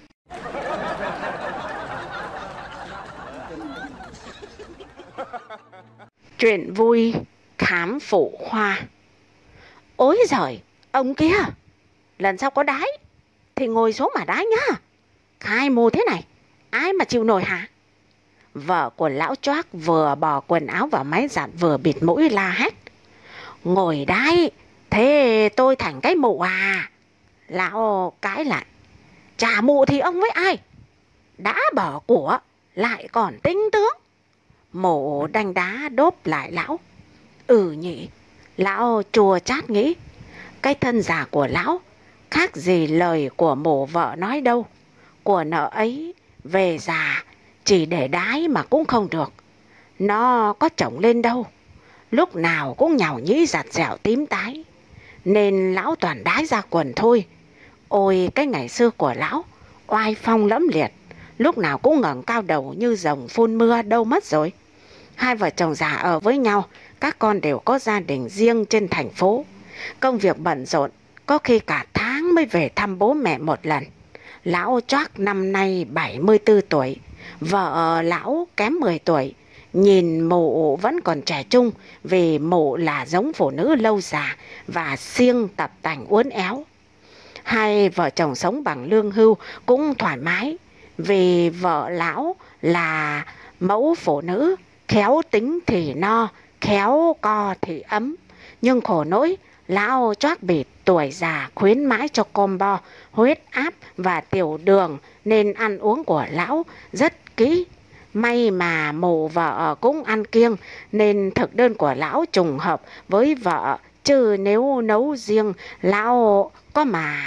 Chuyện vui khám phụ khoa. Ôi giời, ông kia, lần sau có đái thì ngồi xuống mà đái nhá. Khai mù thế này, ai mà chịu nổi hả? Vợ của lão Choác vừa bỏ quần áo vào máy giặt vừa bịt mũi la hét: ngồi đái, thế tôi thành cái mụ à? Lão cãi lại: chả mụ thì ông với ai? Đã bỏ của lại còn tính tướng. Mụ đanh đá đốp lại lão: ừ nhỉ. Lão chua chát nghĩ: cái thân già của lão khác gì lời của mụ vợ nói đâu. Của nợ ấy về già chỉ để đái mà cũng không được. Nó có chồng lên đâu, lúc nào cũng nhàu nhĩ giặt dẻo tím tái, nên lão toàn đái ra quần thôi. Ôi cái ngày xưa của lão oai phong lẫm liệt, lúc nào cũng ngẩng cao đầu như rồng phun mưa, đâu mất rồi. Hai vợ chồng già ở với nhau, các con đều có gia đình riêng trên thành phố. Công việc bận rộn, có khi cả tháng mới về thăm bố mẹ một lần. Lão Choác năm nay bảy mươi tư tuổi, vợ lão kém mười tuổi. Nhìn mụ vẫn còn trẻ trung vì mụ là giống phụ nữ lâu già và siêng tập tành uốn éo. Hai vợ chồng sống bằng lương hưu cũng thoải mái vì vợ lão là mẫu phụ nữ, khéo tính thì no, khéo co thì ấm. Nhưng khổ nỗi lão Choác bị tuổi già khuyến mãi cho com bo, huyết áp và tiểu đường, nên ăn uống của lão rất kỹ. May mà mụ vợ cũng ăn kiêng nên thực đơn của lão trùng hợp với vợ, chứ nếu nấu riêng lão có mà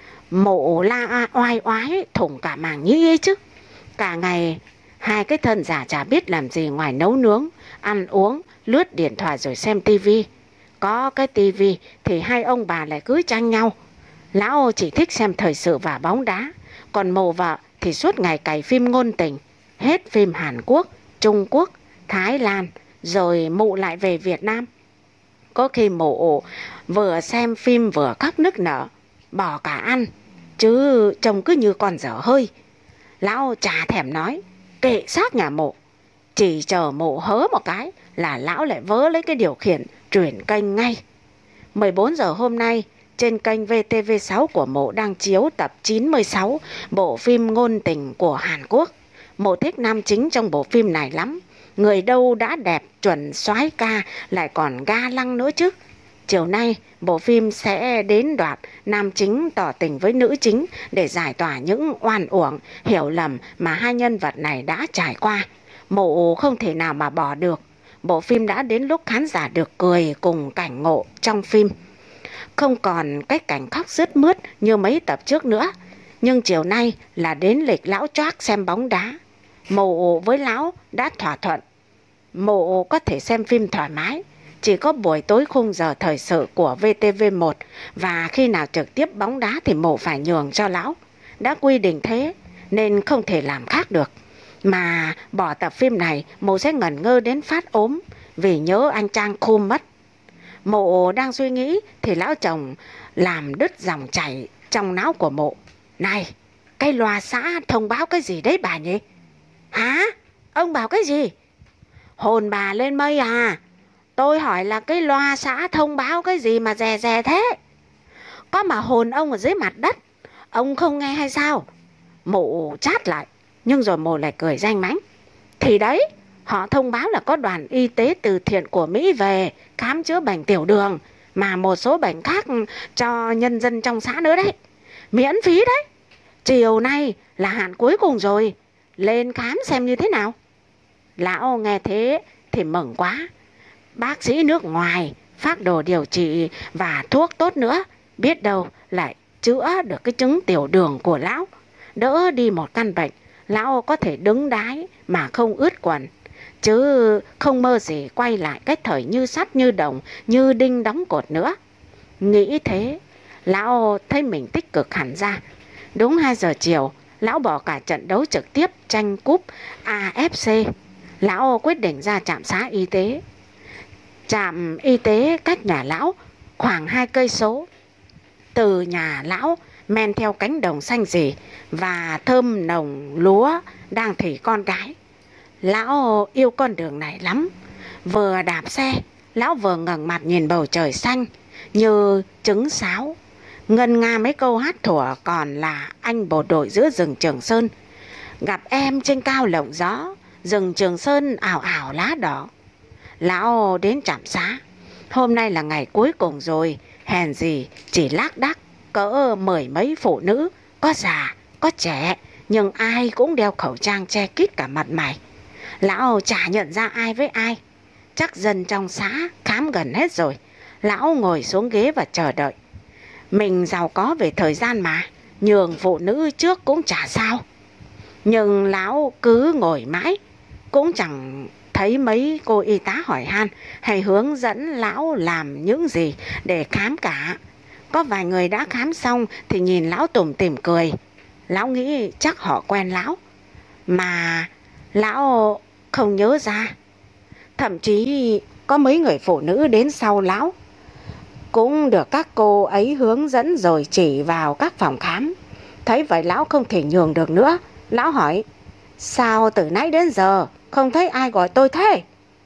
mụ la oai oái thủng cả màng nhĩ ấy chứ. Cả ngày hai cái thân già chả biết làm gì ngoài nấu nướng, ăn uống, lướt điện thoại rồi xem tivi. Có cái tivi thì hai ông bà lại cứ tranh nhau. Lão chỉ thích xem thời sự và bóng đá, còn mụ vợ thì suốt ngày cày phim ngôn tình, hết phim Hàn Quốc, Trung Quốc, Thái Lan, rồi mụ lại về Việt Nam. Có khi mụ vừa xem phim vừa khóc nức nở, bỏ cả ăn, chứ trông cứ như con dở hơi. Lão chả thèm nói, kệ xác nhà mụ. Chỉ chờ mụ hớ một cái là lão lại vớ lấy cái điều khiển chuyển kênh ngay. mười bốn giờ hôm nay, trên kênh vê tê vê sáu của mụ đang chiếu tập chín mươi sáu, bộ phim ngôn tình của Hàn Quốc. Mụ thích nam chính trong bộ phim này lắm. Người đâu đã đẹp, chuẩn soái ca, lại còn ga lăng nữa chứ. Chiều nay, bộ phim sẽ đến đoạn nam chính tỏ tình với nữ chính để giải tỏa những oan uổng, hiểu lầm mà hai nhân vật này đã trải qua. Mụ không thể nào mà bỏ được. Bộ phim đã đến lúc khán giả được cười cùng cảnh ngộ trong phim. Không còn cái cảnh khóc sướt mướt như mấy tập trước nữa. Nhưng chiều nay là đến lịch lão choác xem bóng đá. Mụ với lão đã thỏa thuận. Mụ có thể xem phim thoải mái, chỉ có buổi tối khung giờ thời sự của vê tê vê một, và khi nào trực tiếp bóng đá thì mụ phải nhường cho lão. Đã quy định thế nên không thể làm khác được. Mà bỏ tập phim này, mụ sẽ ngẩn ngơ đến phát ốm vì nhớ anh Trang Khum mất. Mụ đang suy nghĩ thì lão chồng làm đứt dòng chảy trong não của mụ. Này, cái loa xã thông báo cái gì đấy bà nhỉ? Hả? Ông bảo cái gì? Hồn bà lên mây à? Tôi hỏi là cái loa xã thông báo cái gì mà rè rè thế? Có mà hồn ông ở dưới mặt đất, ông không nghe hay sao? Mụ chát lại, nhưng rồi mụ lại cười danh mánh. Thì đấy, họ thông báo là có đoàn y tế từ thiện của Mỹ về khám chữa bệnh tiểu đường, mà một số bệnh khác cho nhân dân trong xã nữa đấy. Miễn phí đấy. Chiều nay là hạn cuối cùng rồi, lên khám xem như thế nào. Lão nghe thế thì mừng quá. Bác sĩ nước ngoài phác đồ điều trị và thuốc tốt nữa, biết đâu lại chữa được cái chứng tiểu đường của lão, đỡ đi một căn bệnh. Lão có thể đứng đái mà không ướt quần, chứ không mơ gì quay lại cái thời như sắt như đồng, như đinh đóng cột nữa. Nghĩ thế, lão thấy mình tích cực hẳn ra. Đúng hai giờ chiều, lão bỏ cả trận đấu trực tiếp tranh cúp a ép xê. Lão quyết định ra trạm xá y tế. Trạm y tế cách nhà lão khoảng hai cây số. Từ nhà lão men theo cánh đồng xanh rì và thơm nồng lúa đang thì con gái. Lão yêu con đường này lắm. Vừa đạp xe, lão vừa ngẩng mặt nhìn bầu trời xanh như trứng sáo, ngân nga mấy câu hát thuở còn là anh bộ đội giữa rừng Trường Sơn. Gặp em trên cao lộng gió, rừng Trường Sơn ảo ảo lá đỏ. Lão đến trạm xá. Hôm nay là ngày cuối cùng rồi, hèn gì chỉ lác đác cỡ mười mấy phụ nữ, có già, có trẻ, nhưng ai cũng đeo khẩu trang che kín cả mặt mày. Lão chả nhận ra ai với ai. Chắc dân trong xã khám gần hết rồi. Lão ngồi xuống ghế và chờ đợi. Mình giàu có về thời gian mà, nhường phụ nữ trước cũng chả sao. Nhưng lão cứ ngồi mãi, cũng chẳng thấy mấy cô y tá hỏi han hay hướng dẫn lão làm những gì để khám cả. Có vài người đã khám xong thì nhìn lão tủm tỉm cười. Lão nghĩ chắc họ quen lão, mà lão không nhớ ra. Thậm chí có mấy người phụ nữ đến sau lão cũng được các cô ấy hướng dẫn rồi chỉ vào các phòng khám. Thấy vậy lão không thể nhường được nữa. Lão hỏi: sao từ nãy đến giờ không thấy ai gọi tôi thế?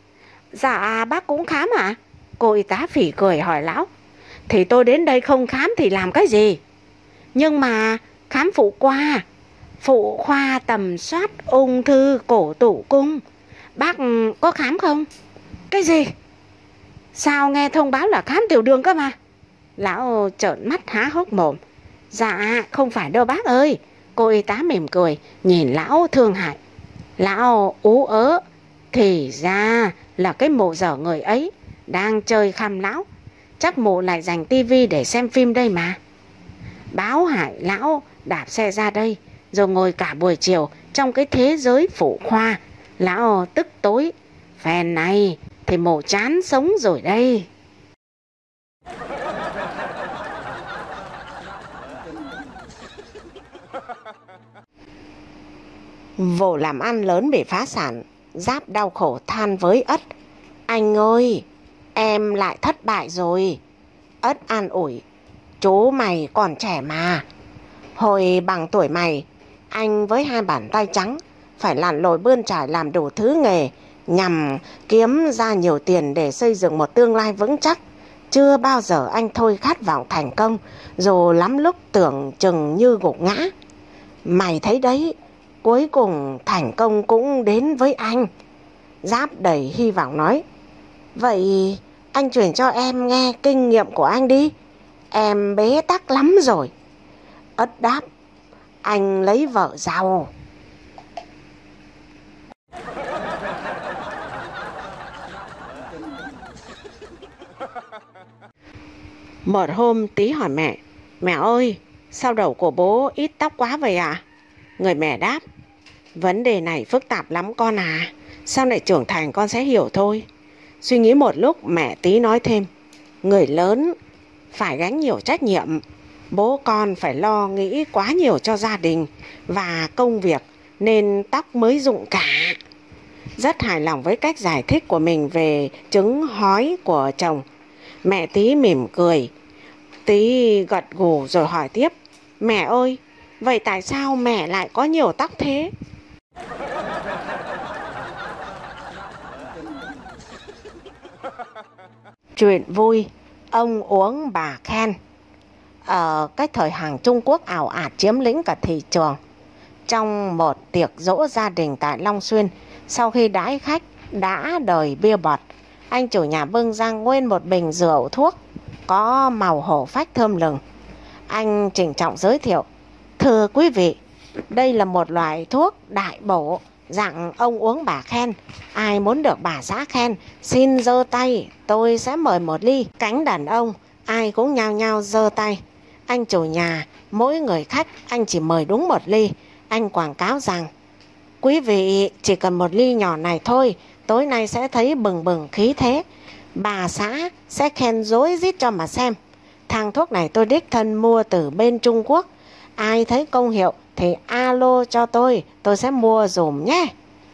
Dạ bác cũng khám ạ? À? Cô y tá phỉ cười hỏi lão. Thì tôi đến đây không khám thì làm cái gì? Nhưng mà khám phụ khoa, phụ khoa tầm soát ung thư cổ tử cung. Bác có khám không? Cái gì? Sao nghe thông báo là khám tiểu đường cơ mà? Lão trợn mắt há hốc mồm. Dạ không phải đâu bác ơi. Cô y tá mỉm cười nhìn lão thương hại. Lão ú ớ, thì ra là cái mụ dở người ấy đang chơi khăm lão. Chắc mụ lại dành tivi để xem phim đây mà. Báo hại lão đạp xe ra đây rồi ngồi cả buổi chiều trong cái thế giới phụ khoa. Lão tức tối. Phen này thì mụ chán sống rồi đây. Vồ làm ăn lớn bị phá sản, Giáp đau khổ than với Ất. Anh ơi, em lại thất bại rồi. Ất an ủi. Chú mày còn trẻ mà. Hồi bằng tuổi mày, anh với hai bàn tay trắng phải lặn lội bươn trải làm đủ thứ nghề nhằm kiếm ra nhiều tiền để xây dựng một tương lai vững chắc. Chưa bao giờ anh thôi khát vọng thành công, dù lắm lúc tưởng chừng như gục ngã. Mày thấy đấy, cuối cùng thành công cũng đến với anh. Giáp đầy hy vọng nói. Vậy anh chuyển cho em nghe kinh nghiệm của anh đi. Em bế tắc lắm rồi. Ất đáp. Anh lấy vợ giàu. Một hôm Tí hỏi mẹ. Mẹ ơi, sao đầu của bố ít tóc quá vậy ạ? À? Người mẹ đáp. Vấn đề này phức tạp lắm con à. Sau này trưởng thành con sẽ hiểu thôi. Suy nghĩ một lúc mẹ Tí nói thêm. Người lớn phải gánh nhiều trách nhiệm. Bố con phải lo nghĩ quá nhiều cho gia đình và công việc nên tóc mới rụng cả. Rất hài lòng với cách giải thích của mình về trứng hói của chồng. Mẹ Tí mỉm cười. Tí gật gù rồi hỏi tiếp. Mẹ ơi, vậy tại sao mẹ lại có nhiều tóc thế? Chuyện vui, ông uống bà khen. Ở cái thời hàng Trung Quốc ảo ạt chiếm lĩnh cả thị trường, trong một tiệc giỗ gia đình tại Long Xuyên, sau khi đãi khách đã đời bia bọt, anh chủ nhà bưng ra nguyên một bình rượu thuốc có màu hổ phách thơm lừng. Anh trịnh trọng giới thiệu. Thưa quý vị, đây là một loại thuốc đại bổ, dạng ông uống bà khen. Ai muốn được bà xã khen, xin giơ tay, tôi sẽ mời một ly. Cánh đàn ông, ai cũng nhao nhao giơ tay. Anh chủ nhà, mỗi người khách anh chỉ mời đúng một ly. Anh quảng cáo rằng, quý vị chỉ cần một ly nhỏ này thôi, tối nay sẽ thấy bừng bừng khí thế. Bà xã sẽ khen rối rít cho mà xem. Thang thuốc này tôi đích thân mua từ bên Trung Quốc. Ai thấy công hiệu thì alo cho tôi, tôi sẽ mua dùm nhé.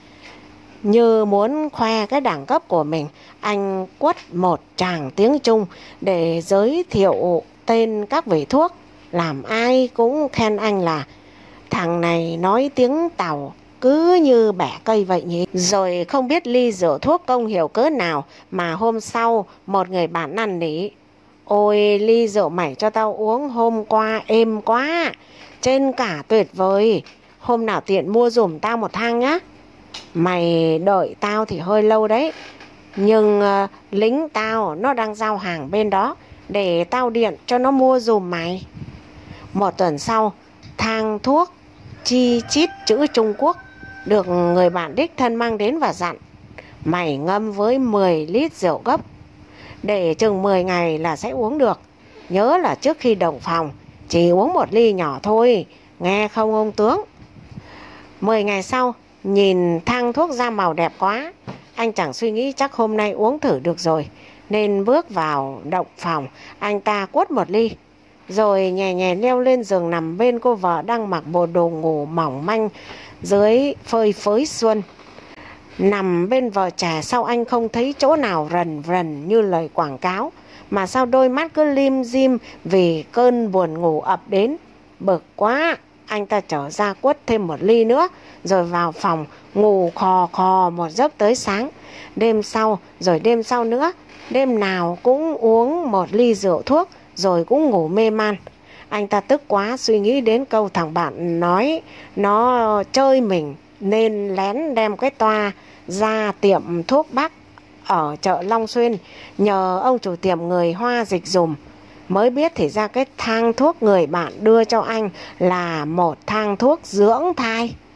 Như muốn khoe cái đẳng cấp của mình, anh quất một tràng tiếng Trung để giới thiệu tên các vị thuốc, làm ai cũng khen anh là thằng này nói tiếng Tàu cứ như bẻ cây vậy nhỉ. Rồi không biết ly rượu thuốc công hiệu cỡ nào mà hôm sau một người bạn năn nỉ. Ôi, ly rượu mày cho tao uống hôm qua êm quá, trên cả tuyệt vời, hôm nào tiện mua dùm tao một thang nhá. Mày đợi tao thì hơi lâu đấy, nhưng uh, lính tao nó đang giao hàng bên đó, để tao điện cho nó mua dùm mày. Một tuần sau, thang thuốc chi chít chữ Trung Quốc được người bạn đích thân mang đến và dặn. Mày ngâm với mười lít rượu gốc, để chừng mười ngày là sẽ uống được. Nhớ là trước khi động phòng chỉ uống một ly nhỏ thôi, nghe không ông tướng? Mười ngày sau, nhìn thang thuốc ra màu đẹp quá, anh chẳng suy nghĩ chắc hôm nay uống thử được rồi, nên bước vào động phòng. Anh ta quất một ly, rồi nhẹ nhẹ leo lên giường nằm bên cô vợ đang mặc bộ đồ ngủ mỏng manh dưới phơi phới xuân. Nằm bên vợ trẻ, sao anh không thấy chỗ nào rần rần như lời quảng cáo, mà sao đôi mắt cứ lim dim vì cơn buồn ngủ ập đến. Bực quá, anh ta trở ra quất thêm một ly nữa, rồi vào phòng ngủ khò khò một giấc tới sáng. Đêm sau, rồi đêm sau nữa, đêm nào cũng uống một ly rượu thuốc, rồi cũng ngủ mê man. Anh ta tức quá, suy nghĩ đến câu thằng bạn nói nó chơi mình, nên lén đem cái toa ra tiệm thuốc Bắc ở chợ Long Xuyên, nhờ ông chủ tiệm người Hoa dịch dùm. Mới biết thì ra cái thang thuốc người bạn đưa cho anh là một thang thuốc dưỡng thai.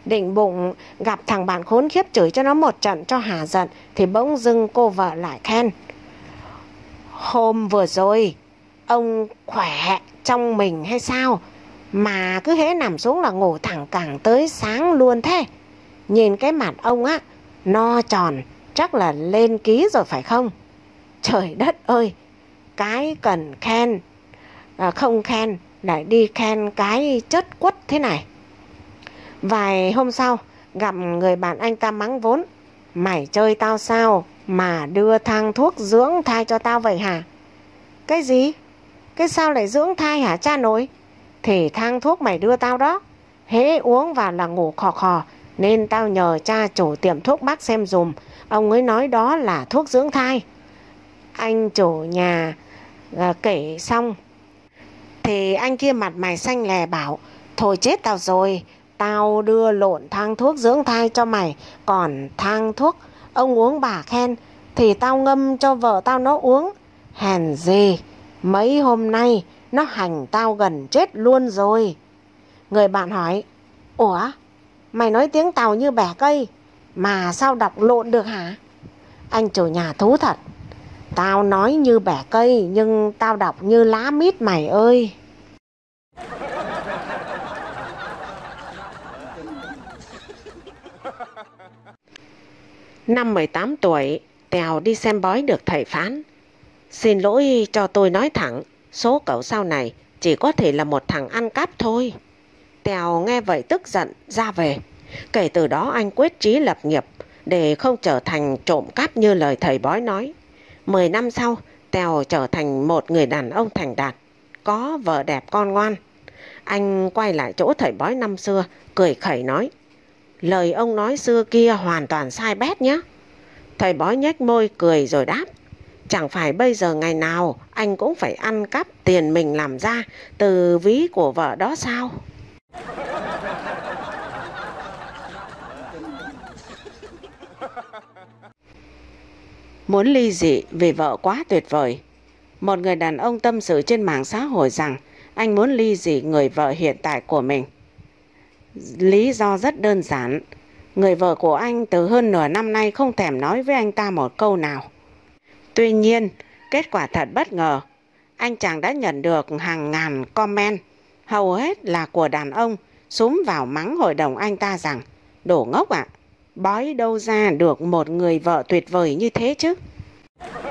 Định bụng gặp thằng bạn khốn khiếp chửi cho nó một trận cho hả giận, thì bỗng dưng cô vợ lại khen: hôm vừa rồi ông khỏe trong mình hay sao mà cứ hễ nằm xuống là ngủ thẳng cẳng tới sáng luôn thế. Nhìn cái mặt ông á, no tròn, chắc là lên ký rồi phải không? Trời đất ơi, cái cần khen à, không khen lại đi khen cái chất quất thế này. Vài hôm sau gặp người bạn anh ta mắng vốn: mày chơi tao sao mà đưa thang thuốc dưỡng thai cho tao vậy hả? Cái gì? Cái sao lại dưỡng thai hả cha nội? Thì thang thuốc mày đưa tao đó, hễ uống vào là ngủ khò khò, nên tao nhờ cha chủ tiệm thuốc bác xem dùm. Ông ấy nói đó là thuốc dưỡng thai. Anh chủ nhà à, kể xong thì anh kia mặt mày xanh lè bảo: thôi chết tao rồi, tao đưa lộn thang thuốc dưỡng thai cho mày, còn thang thuốc ông uống bà khen thì tao ngâm cho vợ tao nó uống. Hèn gì mấy hôm nay nó hành tao gần chết luôn rồi. Người bạn hỏi: ủa, mày nói tiếng Tàu như bẻ cây mà sao đọc lộn được hả? Anh chủ nhà thú thật: tao nói như bẻ cây nhưng tao đọc như lá mít mày ơi. Năm mười tám tuổi, Tèo đi xem bói được thầy phán: xin lỗi cho tôi nói thẳng, số cậu sau này chỉ có thể là một thằng ăn cắp thôi. Tèo nghe vậy tức giận ra về. Kể từ đó anh quyết chí lập nghiệp để không trở thành trộm cắp như lời thầy bói nói. Mười năm sau, Tèo trở thành một người đàn ông thành đạt, có vợ đẹp con ngoan. Anh quay lại chỗ thầy bói năm xưa, cười khẩy nói: lời ông nói xưa kia hoàn toàn sai bét nhé. Thầy bói nhếch môi cười rồi đáp: chẳng phải bây giờ ngày nào anh cũng phải ăn cắp tiền mình làm ra từ ví của vợ đó sao? Muốn ly dị vì vợ quá tuyệt vời. Một người đàn ông tâm sự trên mạng xã hội rằng anh muốn ly dị người vợ hiện tại của mình. Lý do rất đơn giản: người vợ của anh từ hơn nửa năm nay không thèm nói với anh ta một câu nào. Tuy nhiên, kết quả thật bất ngờ. Anh chàng đã nhận được hàng ngàn comment, hầu hết là của đàn ông, xúm vào mắng hội đồng anh ta rằng: đồ ngốc ạ, à, bói đâu ra được một người vợ tuyệt vời như thế chứ.